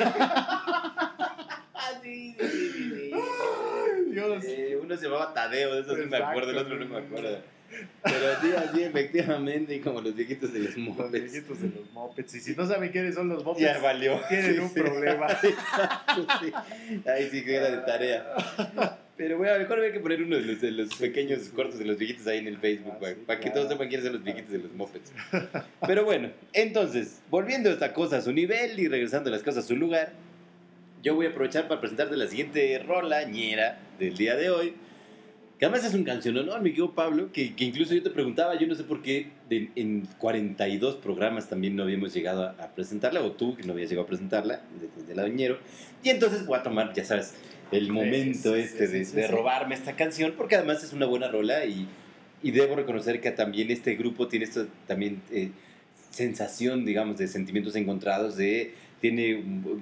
sí. Ay, Dios. Uno se llamaba Tadeo, de eso sí me Exacto. acuerdo, el otro no me acuerdo. Pero sí, así efectivamente, y como los viejitos de los Los mopeds. viejitos en los mopeds. Y si no saben quiénes son los mopeds, Ya valió. tienen un problema. Exacto, sí. Ahí sí que era de tarea. Pero bueno, mejor había que poner uno de los pequeños cortos de los viejitos ahí en el Facebook, güey, Sí, para que claro. todos sepan quiénes son los viejitos de los mopeds. Pero bueno, entonces, volviendo esta cosa a su nivel y regresando las cosas a su lugar, yo voy a aprovechar para presentarte la siguiente rola ñera del día de hoy, que además es un canción, ¿no? Mi querido Pablo, que incluso yo te preguntaba, yo no sé por qué en 42 programas también no habíamos llegado a presentarla, o tú que no habías llegado a presentarla, desde la ñero, y entonces voy a tomar, ya sabes, el momento de robarme esta canción, porque además es una buena rola y debo reconocer que también este grupo tiene esta también sensación, digamos, de sentimientos encontrados, tiene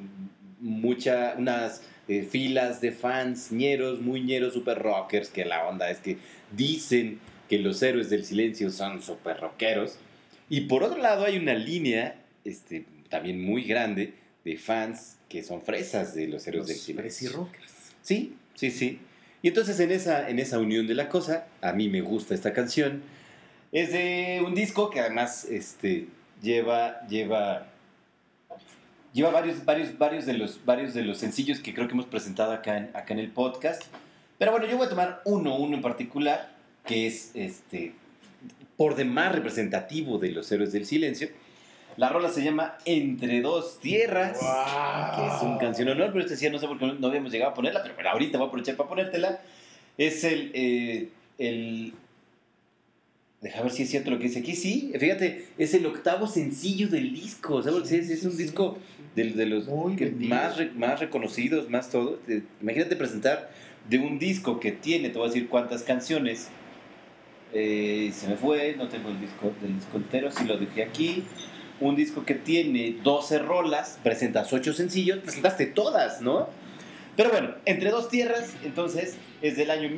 unas filas de fans ñeros, muy ñeros, super rockers, que la onda es que dicen que los héroes del silencio son super rockeros, y por otro lado hay una línea también muy grande de fans que son fresas de los héroes del silencio. Fresi rockers. Sí. Y entonces en esa unión de la cosa, a mí me gusta esta canción. Es de un disco que además lleva varios de los sencillos que creo que hemos presentado acá en el podcast. Pero bueno, yo voy a tomar uno en particular, que es por demás representativo de los héroes del silencio. La rola se llama Entre Dos Tierras, que es un canción honor, pero sí, no sé por qué no habíamos llegado a ponerla, pero ahorita voy a aprovechar para ponértela. Es deja ver si es cierto lo que dice aquí. Sí, fíjate, es el 8º sencillo del disco, ¿sabes? Sí, es un disco de los Muy que vendido. más reconocidos, más todo. Imagínate presentar de un disco que tiene, te voy a decir cuántas canciones. Se me fue, no tengo el disco entero, si lo dejé aquí. Un disco que tiene 12 rolas, presentas 8 sencillos, presentaste todas, ¿no? Pero bueno, Entre dos tierras, entonces, es del año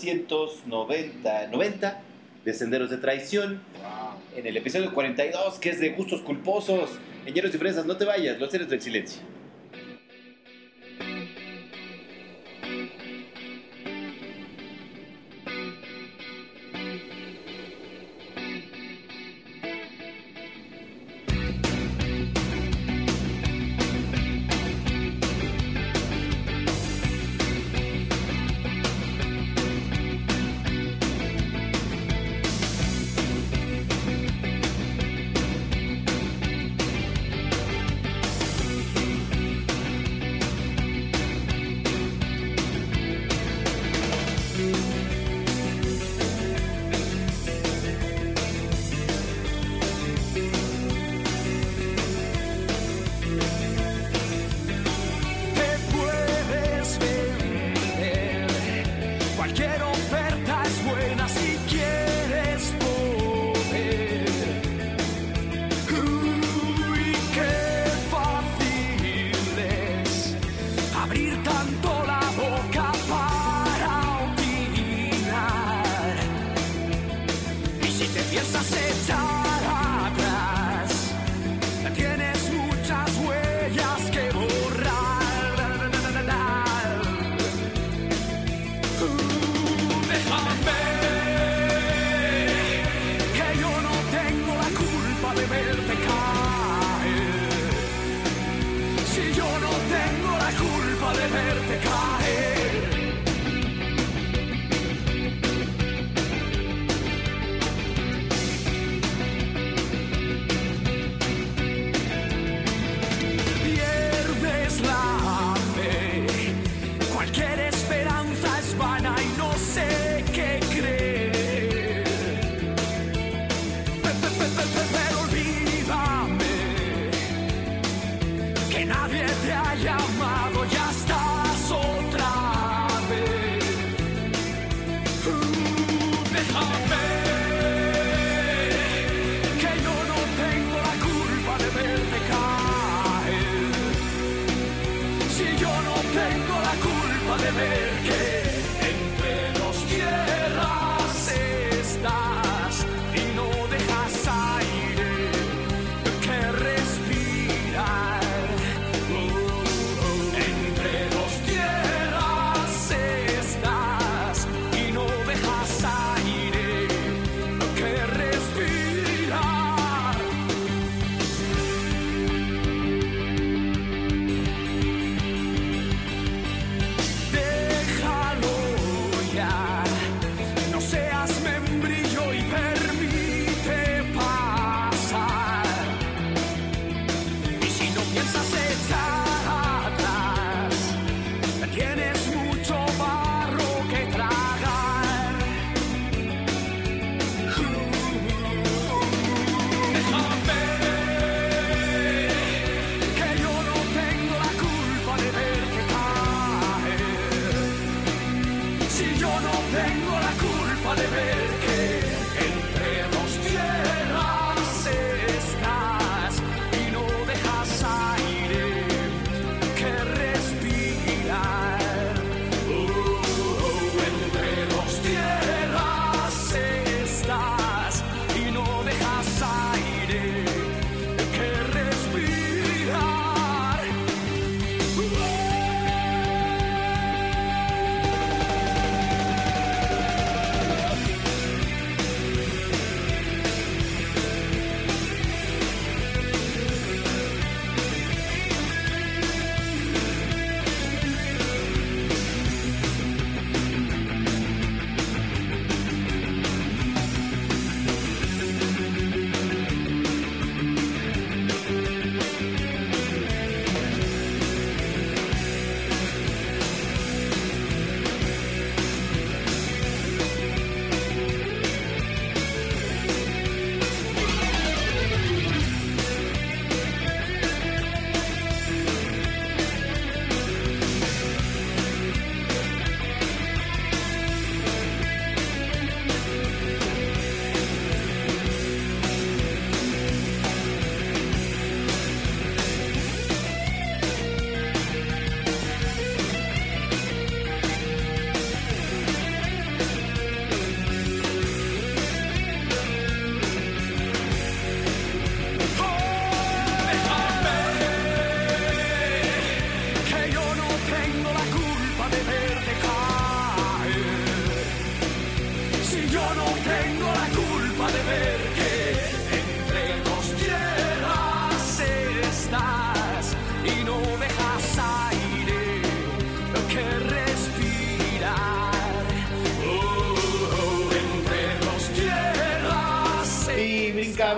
1990, de Senderos de Traición. En el episodio 42, que es de Gustos Culposos. Ñeros y Fresas, no te vayas, los seres del silencio.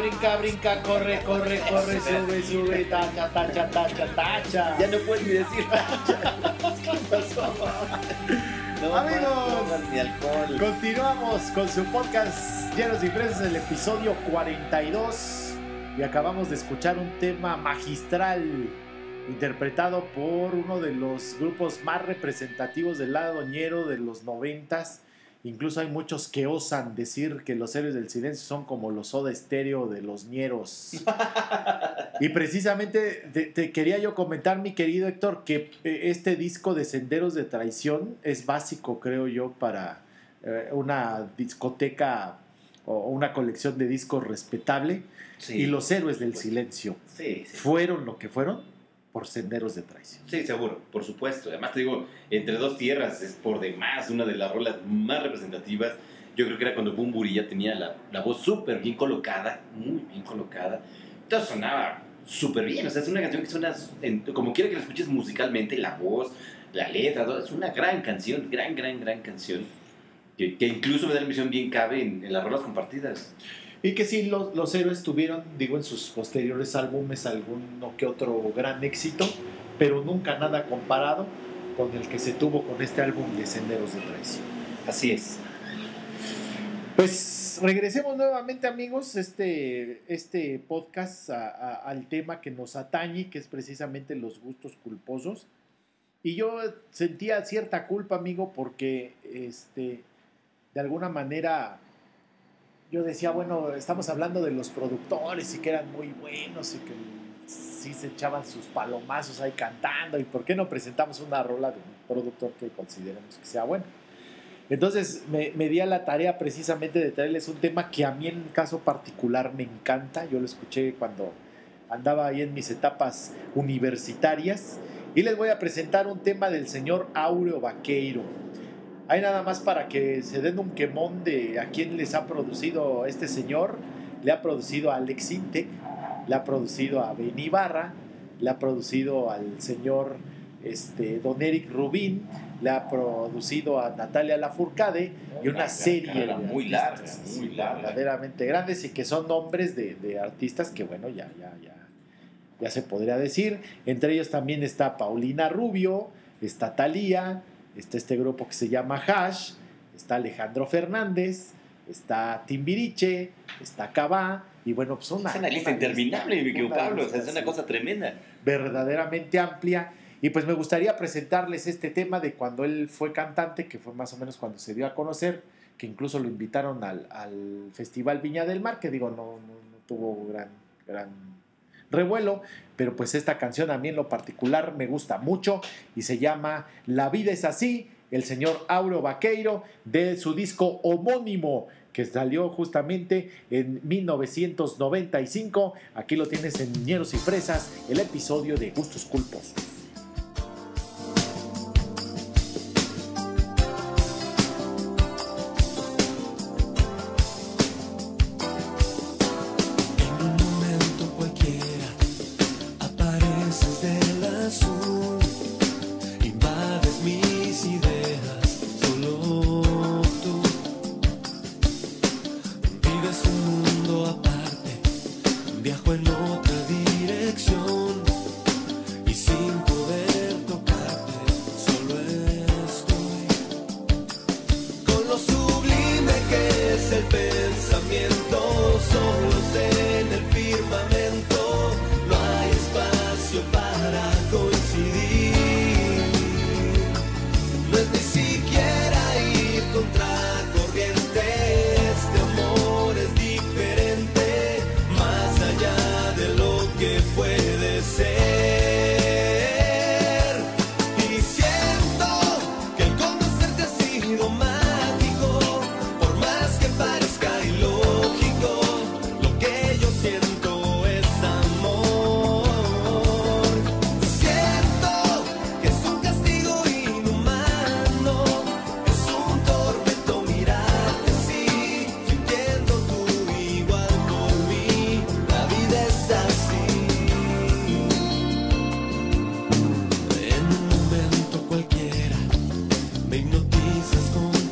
brinca, corre, sube, tacha. Ya no puedes ni decir ¿Qué pasó? no, Amigos, no pongas ni alcohol. Continuamos con su podcast Llenos y Fresas, el episodio 42. Y acabamos de escuchar un tema magistral interpretado por uno de los grupos más representativos del lado ñero de los 90s. Incluso hay muchos que osan decir que los Héroes del Silencio son como los Soda Stereo de los ñeros. Y precisamente te quería yo comentar, mi querido Héctor, que este disco de Senderos de Traición es básico, creo yo, para una discoteca o una colección de discos respetable. Sí. Y los Héroes del Silencio Sí. fueron lo que fueron por Senderos de Traición. Sí, seguro, por supuesto. Además te digo, Entre Dos Tierras es por demás una de las rolas más representativas. Yo creo que era cuando Bunbury ya tenía la voz súper bien colocada, muy bien colocada. Todo sonaba súper bien, o sea, es una canción que suena, como quiera que la escuches musicalmente, la voz, la letra, todo, es una gran canción, gran canción, que incluso me da la impresión bien cabe en las rolas compartidas. Y que sí, los Héroes tuvieron, digo, en sus posteriores álbumes alguno que otro gran éxito, pero nunca nada comparado con el que se tuvo con este álbum de Senderos de Traición. Así es. Pues regresemos nuevamente, amigos, este podcast al tema que nos atañe, que es precisamente los gustos culposos. Y yo sentía cierta culpa, amigo, porque de alguna manera yo decía, bueno, estamos hablando de los productores y que eran muy buenos y que sí se echaban sus palomazos ahí cantando, y por qué no presentamos una rola de un productor que consideremos que sea bueno. Entonces me di a la tarea precisamente de traerles un tema que a mí en caso particular me encanta. Yo lo escuché cuando andaba ahí en mis etapas universitarias, y les voy a presentar un tema del señor Áureo Baqueiro. Hay nada más para que se den un quemón de a quién les ha producido este señor. Le ha producido a Alex Intec, le ha producido a Ben Ibarra, le ha producido al señor Don Eric Rubín, le ha producido a Natalia Lafourcade y una serie de muy artistas, larga, sí, muy larga. verdaderamente grandes, y que son nombres de artistas que, bueno, ya se podría decir. Entre ellos también está Paulina Rubio, está Thalía, está este grupo que se llama Hash, está Alejandro Fernández, está Timbiriche, está Cabá, y bueno, pues Es una lista interminable, mi querido Pablo, o sea, es una cosa tremenda. verdaderamente amplia. Y pues me gustaría presentarles este tema de cuando él fue cantante, que fue más o menos cuando se dio a conocer, que incluso lo invitaron al Festival Viña del Mar, que digo, no tuvo gran revuelo, pero pues esta canción a mí en lo particular me gusta mucho y se llama La vida es así, el señor Áureo Baqueiro, de su disco homónimo, que salió justamente en 1995. Aquí lo tienes en Ñeros y Fresas, el episodio de Gustos Culposos. En un momento cualquiera apareces del azul, invades mis ideas, solo tú. Vives un mundo aparte, viajo en otra dirección y sin poder tocarte, solo estoy. Con lo sublime que es el pensamiento, solos en el firmamento, no hay espacio para coincidir. No es ni siquiera ir contracorriente, este amor es diferente, más allá de lo que puede ser. Y siento que el conocerte ha sido mágico, por más que parezca ilógico, lo que yo siento es amor. Siento que es un castigo inhumano, es un tormento mirarte así, sintiendo tú igual por mí, la vida es así. En un momento cualquiera me hipnotizas con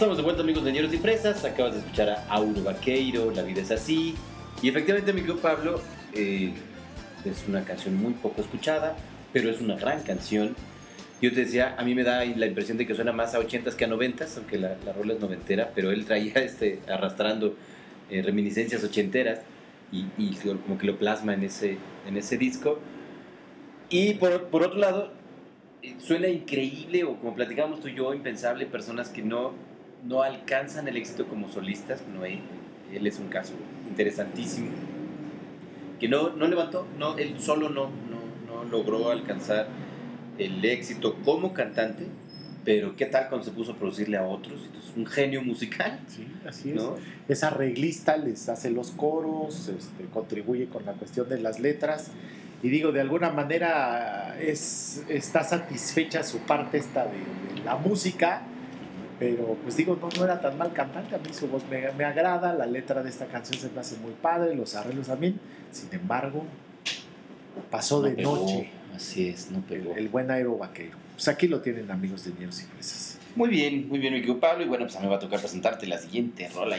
estamos de vuelta, amigos de Ñeros y Fresas. Acabas de escuchar a Auro Vaqueiro, La vida es así. Y efectivamente, mi querido Pablo, es una canción muy poco escuchada, pero es una gran canción. Yo te decía, a mí me da la impresión de que suena más a 80s que a 90s, aunque la rola es noventera, pero él traía arrastrando reminiscencias ochenteras y como que lo plasma en ese disco. Y por otro lado, suena increíble, o como platicábamos tú y yo, impensable, personas que no alcanzan el éxito como solistas. No, él es un caso interesantísimo, que no levantó, él solo no logró alcanzar el éxito como cantante, pero qué tal cuando se puso a producirle a otros. Entonces, un genio musical. Sí, así es. ¿No? Es arreglista, les hace los coros, contribuye con la cuestión de las letras. Y digo, de alguna manera está satisfecha su parte esta de la música, pero pues digo, no era tan mal cantante. A mí su voz me agrada, la letra de esta canción se me hace muy padre, los arreglos también. Sin embargo, pasó No de pegó. noche Así es, no pegó. el buen Auro Vaqueiro. Pues aquí lo tienen, amigos de Ñeros y Fresas. Muy bien, mi querido Pablo. Y bueno, pues a mí me va a tocar presentarte la siguiente rola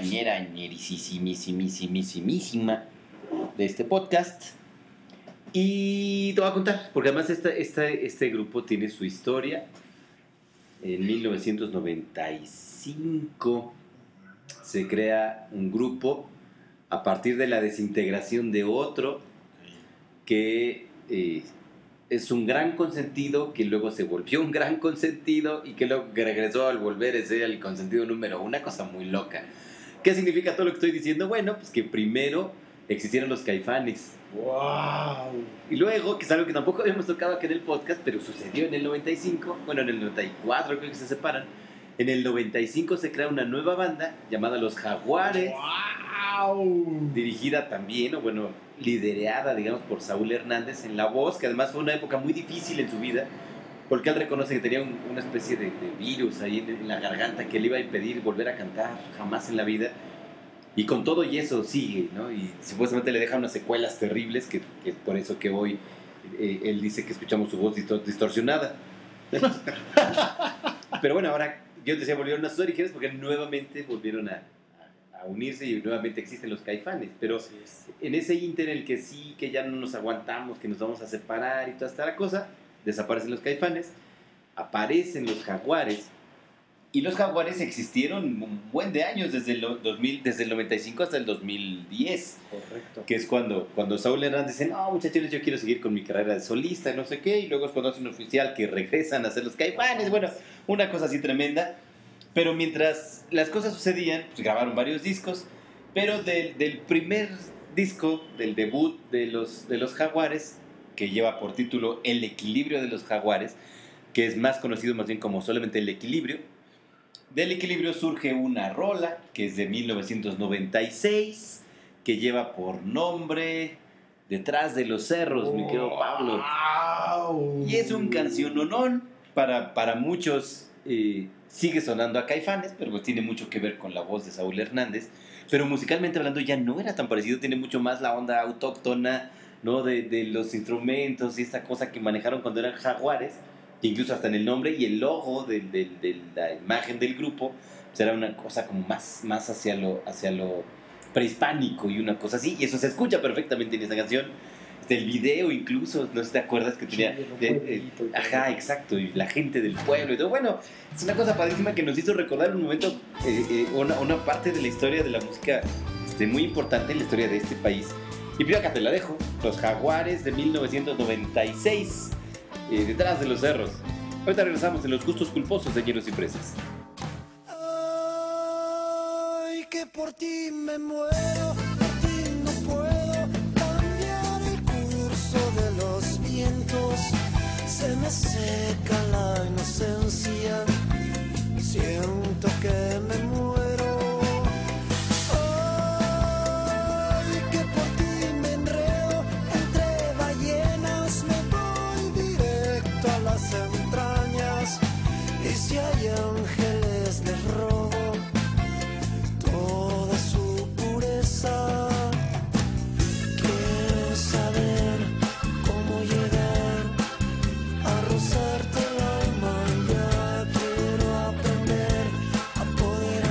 ñerisísima de este podcast. Y te voy a contar, porque además este grupo tiene su historia. En 1995 se crea un grupo a partir de la desintegración de otro que es un gran consentido, que luego se volvió un gran consentido y que luego regresó al volver a ser el consentido número 1. Una cosa muy loca. ¿Qué significa todo lo que estoy diciendo? Bueno, pues que primero existieron los Caifanes. ¡Wow! Y luego, que es algo que tampoco habíamos tocado aquí en el podcast, pero sucedió en el 95, bueno, en el 94 creo que se separan. En el 95 se crea una nueva banda llamada Los Jaguares, ¡Wow! dirigida también, o bueno, liderada, digamos, por Saúl Hernández en la voz, que además fue una época muy difícil en su vida, porque él reconoce que tenía una especie de virus ahí en la garganta que le iba a impedir volver a cantar jamás en la vida. Y con todo y eso sigue, ¿no? Y supuestamente le deja unas secuelas terribles, que es por eso que hoy él dice que escuchamos su voz distorsionada. Pero bueno, ahora yo te decía, volvieron a sus orígenes porque nuevamente volvieron a unirse y nuevamente existen los Caifanes. Pero en ese ínter en el que sí, que ya no nos aguantamos, que nos vamos a separar y toda esta cosa, desaparecen los Caifanes, aparecen los Jaguares. Y los Jaguares existieron un buen de años, desde el 95 hasta el 2010. Correcto. Que es cuando Saúl Hernández dice, no, muchachos, yo quiero seguir con mi carrera de solista, no sé qué. Y luego es cuando hacen un oficial que regresan a hacer los Caifanes. Bueno, una cosa así tremenda. Pero mientras las cosas sucedían, pues grabaron varios discos. Pero del primer disco, del debut de los Jaguares, que lleva por título El Equilibrio de los Jaguares, que es más conocido más bien como solamente El Equilibrio. Del Equilibrio surge una rola que es de 1996, que lleva por nombre Detrás de los Cerros, mi querido Pablo. ¡Wow! Y es un canciononón. Para muchos sigue sonando a Caifanes, pero pues tiene mucho que ver con la voz de Saúl Hernández. Pero musicalmente hablando ya no era tan parecido, tiene mucho más la onda autóctona, ¿no? de los instrumentos y esta cosa que manejaron cuando eran Jaguares. Incluso hasta en el nombre y el logo de la imagen del grupo, pues era una cosa como más hacia lo prehispánico y una cosa así. Y eso se escucha perfectamente en esa canción. El video incluso, no sé si te acuerdas que tenía... ajá, exacto, y la gente del pueblo y todo. Bueno, es una cosa padrísima que nos hizo recordar un momento, una parte de la historia de la música muy importante en la historia de este país. Y primero acá te la dejo, Los Jaguares de 1996. Detrás de los Cerros. Ahorita regresamos en Los Gustos Culposos de Ñeros y Fresas. Ay, que por ti me muero, por ti no puedo cambiar el curso de los vientos. Se me seca la inocencia, siento que me muero. Ay, que por ti me enredo entre ballenas, me voy directo a las entrañas. Y si hay ángeles les robo toda su pureza. Quiero saber cómo llegar a rozarte el alma. Ya quiero aprender a poder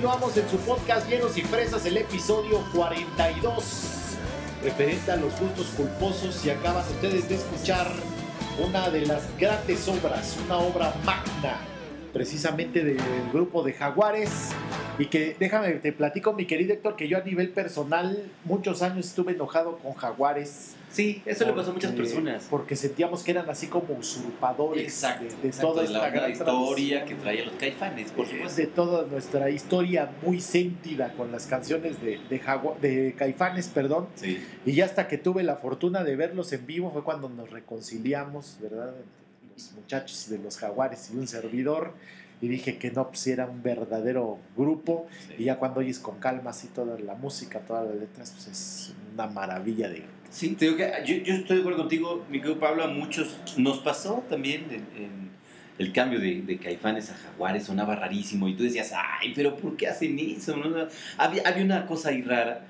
continuamos en su podcast Llenos y Fresas, el episodio 42, referente a los gustos culposos, y acaban ustedes de escuchar una de las grandes obras, una obra magna, precisamente del grupo de Jaguares, y que, déjame, te platico, mi querido Héctor, que yo a nivel personal, muchos años estuve enojado con Jaguares. Sí, eso le pasó a muchas personas. Porque sentíamos que eran así como usurpadores Exacto, de toda esta la gran historia tradición, que traía los Caifanes, por supuesto. de toda nuestra historia muy sentida con las canciones de Caifanes, perdón. Sí. Y ya hasta que tuve la fortuna de verlos en vivo fue cuando nos reconciliamos, ¿verdad? Los muchachos de los Jaguares y un servidor. Y dije que no, pues era un verdadero grupo. Sí. Y ya cuando oyes con calma así toda la música, todas las letras, pues es una maravilla de grupo. Sí, te digo que yo estoy de acuerdo contigo, mi querido Pablo, a muchos nos pasó también en el cambio de Caifanes a Jaguares, sonaba rarísimo y tú decías, ay, pero ¿por qué hacen eso? ¿No? Había una cosa ahí rara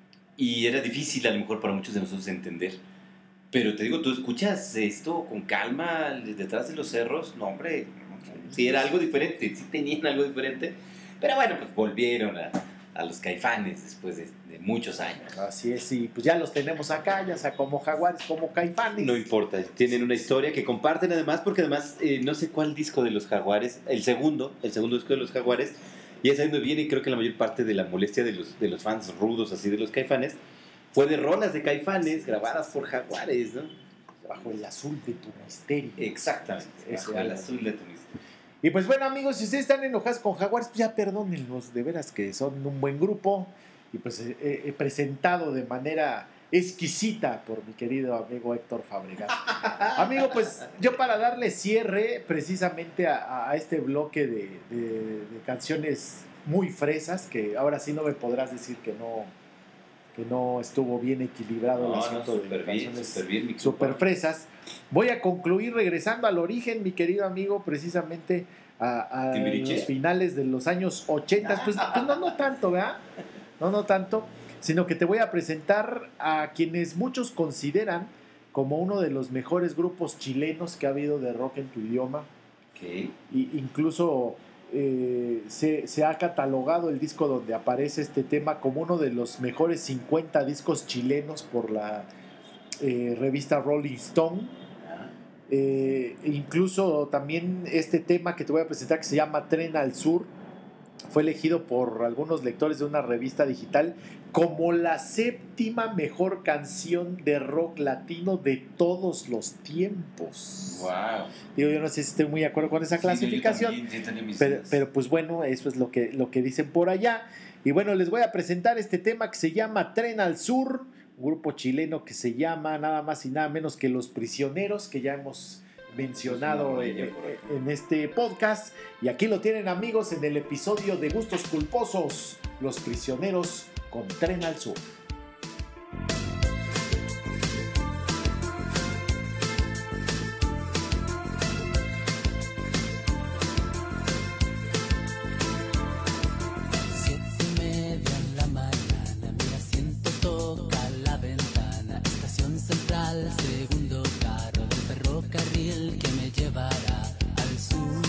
y era difícil a lo mejor para muchos de nosotros entender. Pero te digo, tú escuchas esto con calma detrás de los cerros, no hombre, sí era algo diferente, sí tenían algo diferente, pero bueno, pues volvieron a los Caifanes después de muchos años. Así es, y pues ya los tenemos acá, ya sea como Jaguares, como Caifanes. No importa, tienen una historia que comparten además, porque además no sé cuál disco de los Jaguares, el segundo disco de los Jaguares, y es ahí donde viene, y creo que la mayor parte de la molestia de los fans rudos así de los Caifanes, fue de rolas de Caifanes grabadas por Jaguares, ¿no? Bajo el azul de tu misterio. Exactamente, Ese bajo el álbum. azul de tu misterio. Y pues bueno, amigos, si ustedes están enojados con Jaguares, pues ya perdónenlos, de veras que son un buen grupo. Y pues he presentado de manera exquisita por mi querido amigo Héctor Fabregat. Amigo, pues yo para darle cierre precisamente a este bloque de canciones muy fresas, que ahora sí no me podrás decir que no estuvo bien equilibrado el asunto de canciones super fresas. Voy a concluir regresando al origen, mi querido amigo, precisamente a los finales de los años 80. Pues no tanto, ¿verdad? No tanto, sino que te voy a presentar a quienes muchos consideran como uno de los mejores grupos chilenos que ha habido de rock en tu idioma. Okay. Y incluso se ha catalogado el disco donde aparece este tema como uno de los mejores 50 discos chilenos por la revista Rolling Stone. Incluso también este tema que te voy a presentar, que se llama Tren al Sur, fue elegido por algunos lectores de una revista digital como la 7ª mejor canción de rock latino de todos los tiempos. Wow. Digo, yo no sé si estoy muy de acuerdo con esa clasificación, pero pues bueno, eso es lo que dicen por allá. Y bueno, les voy a presentar este tema que se llama Tren al Sur, un grupo chileno que se llama nada más y nada menos que Los Prisioneros, que ya hemos mencionado en este podcast. Y aquí lo tienen, amigos, en el episodio de Gustos Culposos, Los Prisioneros con Tren al Sur. Segundo carro del ferrocarril que me llevará al sur.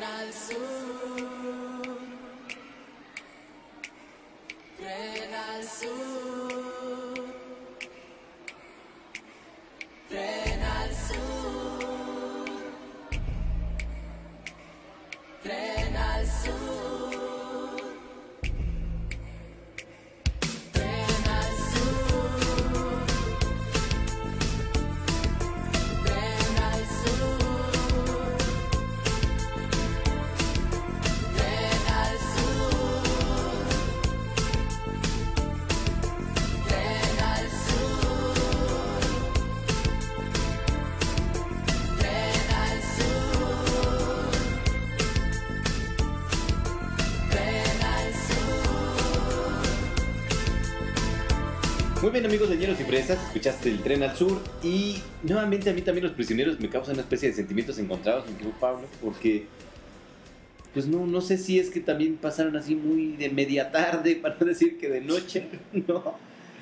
Tren al sur. Tren al sur. Tren al sur. Tren al sur. Tren al sur. Tren al sur. Tren al sur. Tren al sur. Tren al sur. Tren al sur. Muy bien, amigos de Ñeros y Fresas, escuchaste el Tren al Sur y nuevamente a mí también los prisioneros me causan una especie de sentimientos encontrados, mi querido Pablo, porque pues no sé si es que también pasaron así muy de media tarde, para no decir que de noche, ¿no?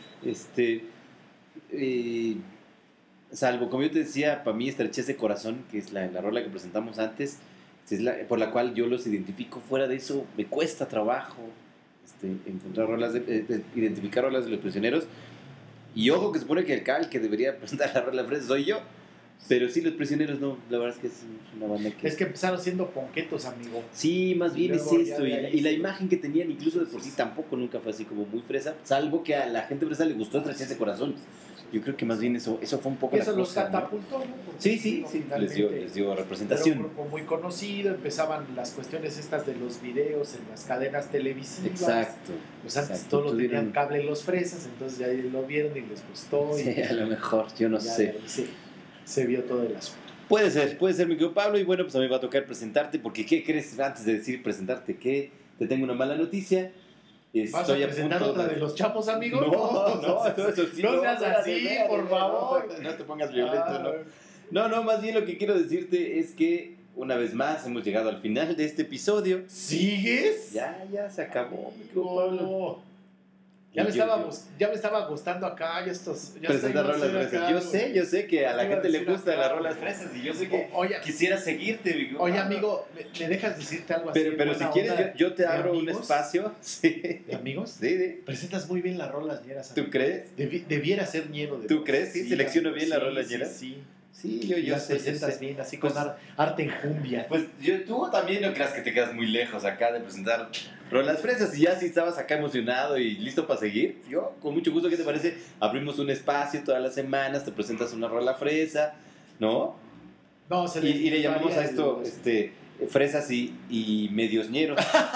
Salvo, como yo te decía, para mí Estrechez de Corazón, que es la rola que presentamos antes, es por la cual yo los identifico. Fuera de eso, me cuesta trabajo encontrar rolas, identificar rolas de los prisioneros. Y ojo que se supone que el que debería presentar la rola fresa soy yo. Pero sí, los prisioneros no, la verdad es que es una banda que... Es que empezaron siendo ponquetos, amigo. Sí, más bien es Luego ya esto. de Y ahí la sí. imagen que tenían, incluso de por sí, tampoco nunca fue así como muy fresa. Salvo que a la gente fresa le gustó Estrechez de Corazón. Yo creo que más bien eso fue un poco Eso la los cosa, ¿no? catapultó, ¿no? Porque Sí, finalmente les dio era un representación. grupo muy conocido, empezaban las cuestiones estas de los videos en las cadenas televisivas. Exacto. Pues antes exacto. todos tenían Tuvieron- cable los fresas, entonces ya lo vieron y les gustó. Y Sí, a lo mejor, yo no ya sé. de ahí se vio todo el asunto. Puede ser, mi querido Pablo. Y bueno, pues a mí me va a tocar presentarte, porque ¿qué crees? Antes de decir presentarte, que te tengo una mala noticia. ¿Vas a presentar otra de los chapos, amigo? No, eso sí. No seas espérate, así, espérate, por favor. No te pongas violento, Ah, no, más bien lo que quiero decirte es que una vez más hemos llegado al final de este episodio. ¿Sigues? Ya se acabó, mi querido Pablo. Amigo. Ya me estaba gustando acá, ya Presentar rolas fresas. Yo sé que a la Te iba a gente le decir gustan acá, las rolas güey. fresas y yo sé que Oye, quisiera seguirte, mi querido Pablo. amigo, ¿me dejas decirte algo así? Pero si buena quieres, onda yo te de abro un amigos? espacio. Sí. ¿De amigos? Sí. Presentas muy bien las rolas ñeras. ¿Tú amigo. crees? Debiera ser ñero de ¿Tú voz. crees? ¿Sí? ¿Selecciono bien las sí, rolas sí, ñeras? Sí, Sí, Y yo las sé. presentas bien, así Pues- con arte en cumbia. Pues tú también no creas que te quedas muy lejos acá de presentar rolas fresas. Y ya si estabas acá emocionado y listo para seguir, yo con mucho gusto, ¿qué te parece? Abrimos un espacio todas las semanas, te presentas una rola fresa, ¿no? No, Y le llamamos a esto fresas y medios ñeros.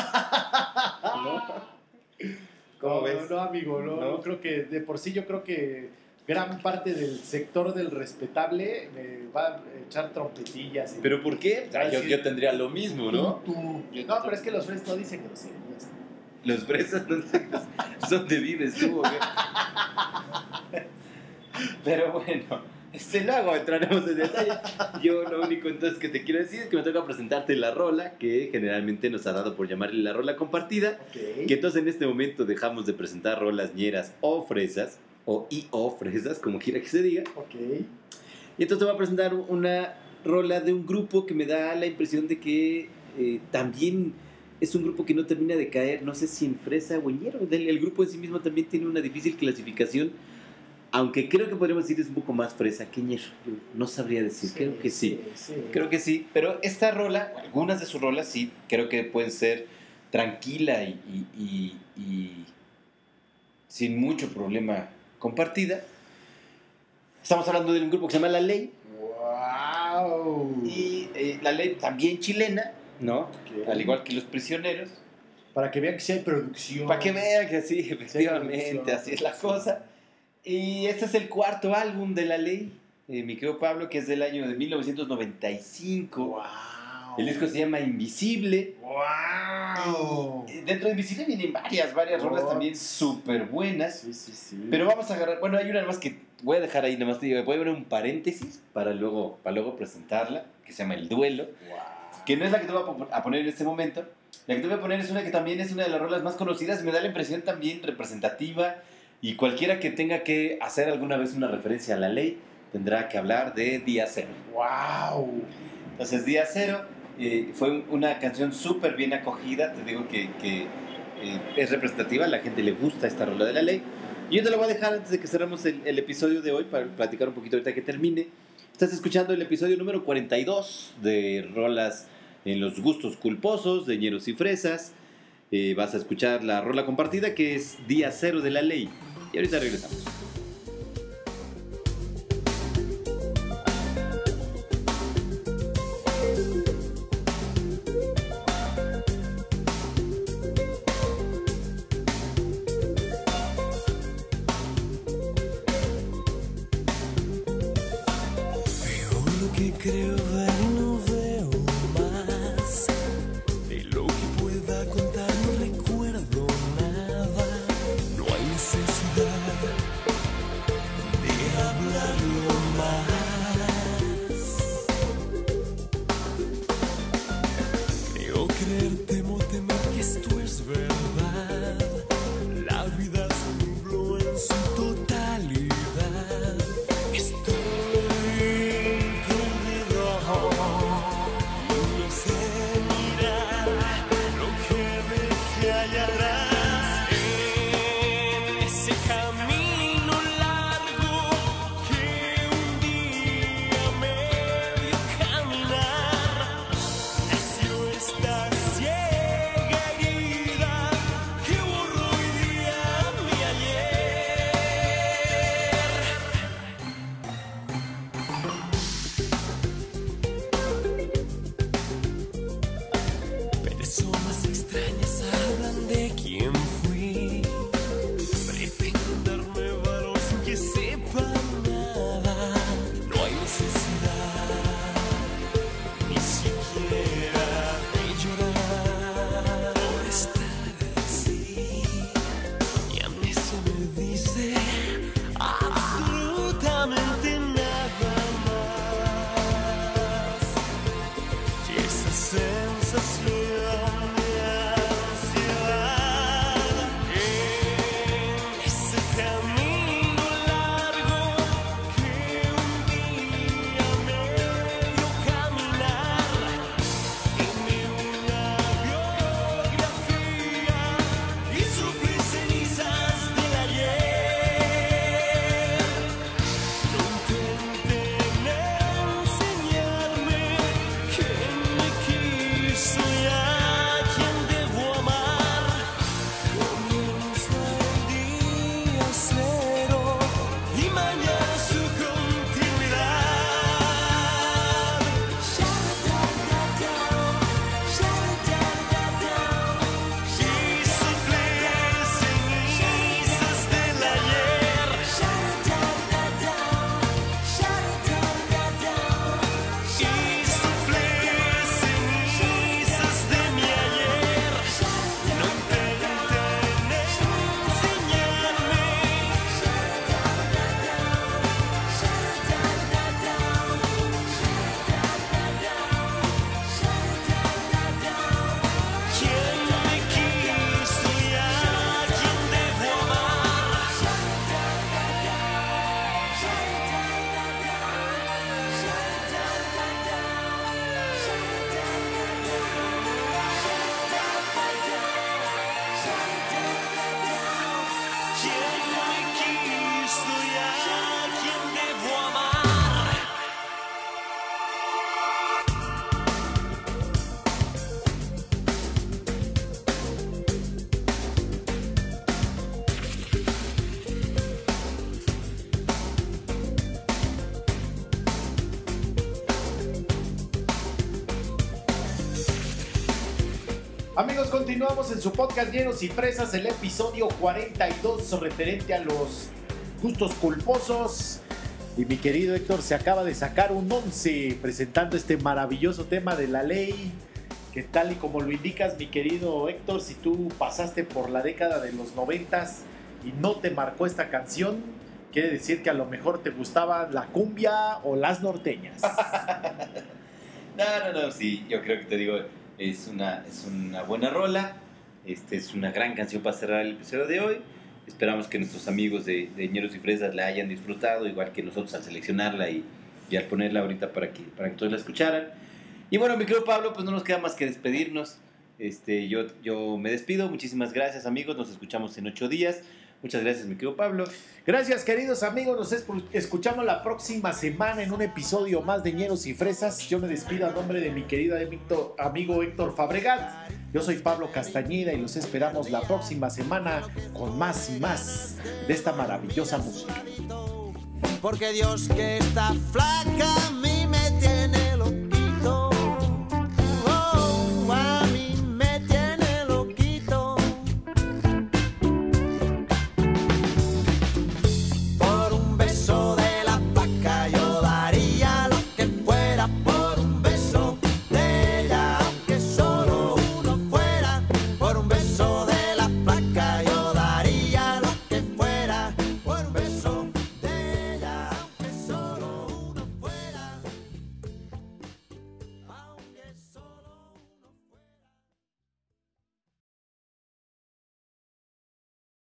¿No? ¿Cómo ves? No, amigo, ¿No? no creo que, de por sí yo creo que gran parte del sector del respetable me va a echar trompetillas. ¿Pero por qué? Va a Yo decir, tendría lo mismo, ¿no? No, pero es que los fresas no dicen groserías. Los fresas no sé, ¿dónde vives tú? ¿O qué? Pero bueno, luego entraremos en detalle. Yo lo único entonces que te quiero decir es que me toca presentarte la rola, que generalmente nos ha dado por llamarle la rola compartida. Ok. Que entonces en este momento dejamos de presentar rolas ñeras o fresas, o fresas, como quiera que se diga. Ok. Y entonces te voy a presentar una rola de un grupo que me da la impresión de que también es un grupo que no termina de caer, no sé si en fresa o en ñero. El grupo en sí mismo también tiene una difícil clasificación, aunque creo que podríamos decir es un poco más fresa que ñero. Yo no sabría decir, creo que sí. Creo que sí, pero esta rola, o algunas de sus rolas sí, creo que pueden ser tranquila y sin mucho problema compartida. Estamos hablando de un grupo que se llama La Ley. ¡Wow! Y La Ley también chilena, ¿no? Ok. Al igual que Los Prisioneros. Para que vean que sí hay producción. Para que vean que sí, efectivamente, producción, así es la cosa. Y este es el cuarto álbum de La Ley, mi querido Pablo, que es del año de 1995. ¡Wow! El disco se llama Invisible. ¡Wow! Y dentro de Invisible vienen varias rolas Oh. también súper buenas. Sí. Pero vamos a agarrar, bueno, hay una más que voy a dejar ahí, nomás te digo, voy a poner un paréntesis para luego presentarla, que se llama El Duelo, ¡Wow! que no es la que te voy a poner en este momento. La que te voy a poner es una que también es una de las rolas más conocidas y me da la impresión también representativa, y cualquiera que tenga que hacer alguna vez una referencia a La Ley tendrá que hablar de Día Cero. ¡Wow! Entonces, Día Cero Fue una canción súper bien acogida, te digo que es representativa, a la gente le gusta esta rola de la ley. Y yo te lo voy a dejar antes de que cerremos el episodio de hoy para platicar un poquito ahorita que termine. Estás escuchando el episodio número 42 de Rolas en los Gustos Culposos de Ñeros y Fresas. Vas a escuchar la rola compartida que es Día Cero de la Ley. Y ahorita regresamos. Creo ver no veo más. De lo que pueda contar no recuerdo nada. No hay necesidad de hablarlo más. Creo creer, temo temer que esto es verdad. La vida se nubló en su totalidad. Estoy personas extrañas hablan de quién fui. Pretenden darme valor sin que sepan nada. No hay necesidad ni siquiera de llorar por estar así. Y a mí se me dice absolutamente nada más. Y esa sensación Amigos, continuamos en su podcast Ñeros y Fresas, el episodio 42 referente a los gustos culposos. Y mi querido Héctor se acaba de sacar un 11 presentando este maravilloso tema de la ley. Que tal y como lo indicas, mi querido Héctor, si tú pasaste por la década de los 90s y no te marcó esta canción, quiere decir que a lo mejor te gustaba la cumbia o las norteñas. No, sí, yo creo que te digo, es una buena rola, es una gran canción para cerrar el episodio de hoy. Esperamos que nuestros amigos de Ñeros y Fresas la hayan disfrutado, igual que nosotros al seleccionarla y al ponerla ahorita para que todos la escucharan. Y bueno, mi querido Pablo, pues no nos queda más que despedirnos. Yo me despido. Muchísimas gracias, amigos. Nos escuchamos en 8 días. Muchas gracias, mi querido Pablo. Gracias, queridos amigos. Nos escuchamos la próxima semana en un episodio más de Ñeros y Fresas. Yo me despido a nombre de mi querido amigo Héctor Fabregat. Yo soy Pablo Castañeda y los esperamos la próxima semana con más y más de esta maravillosa música. Porque Dios que está flaca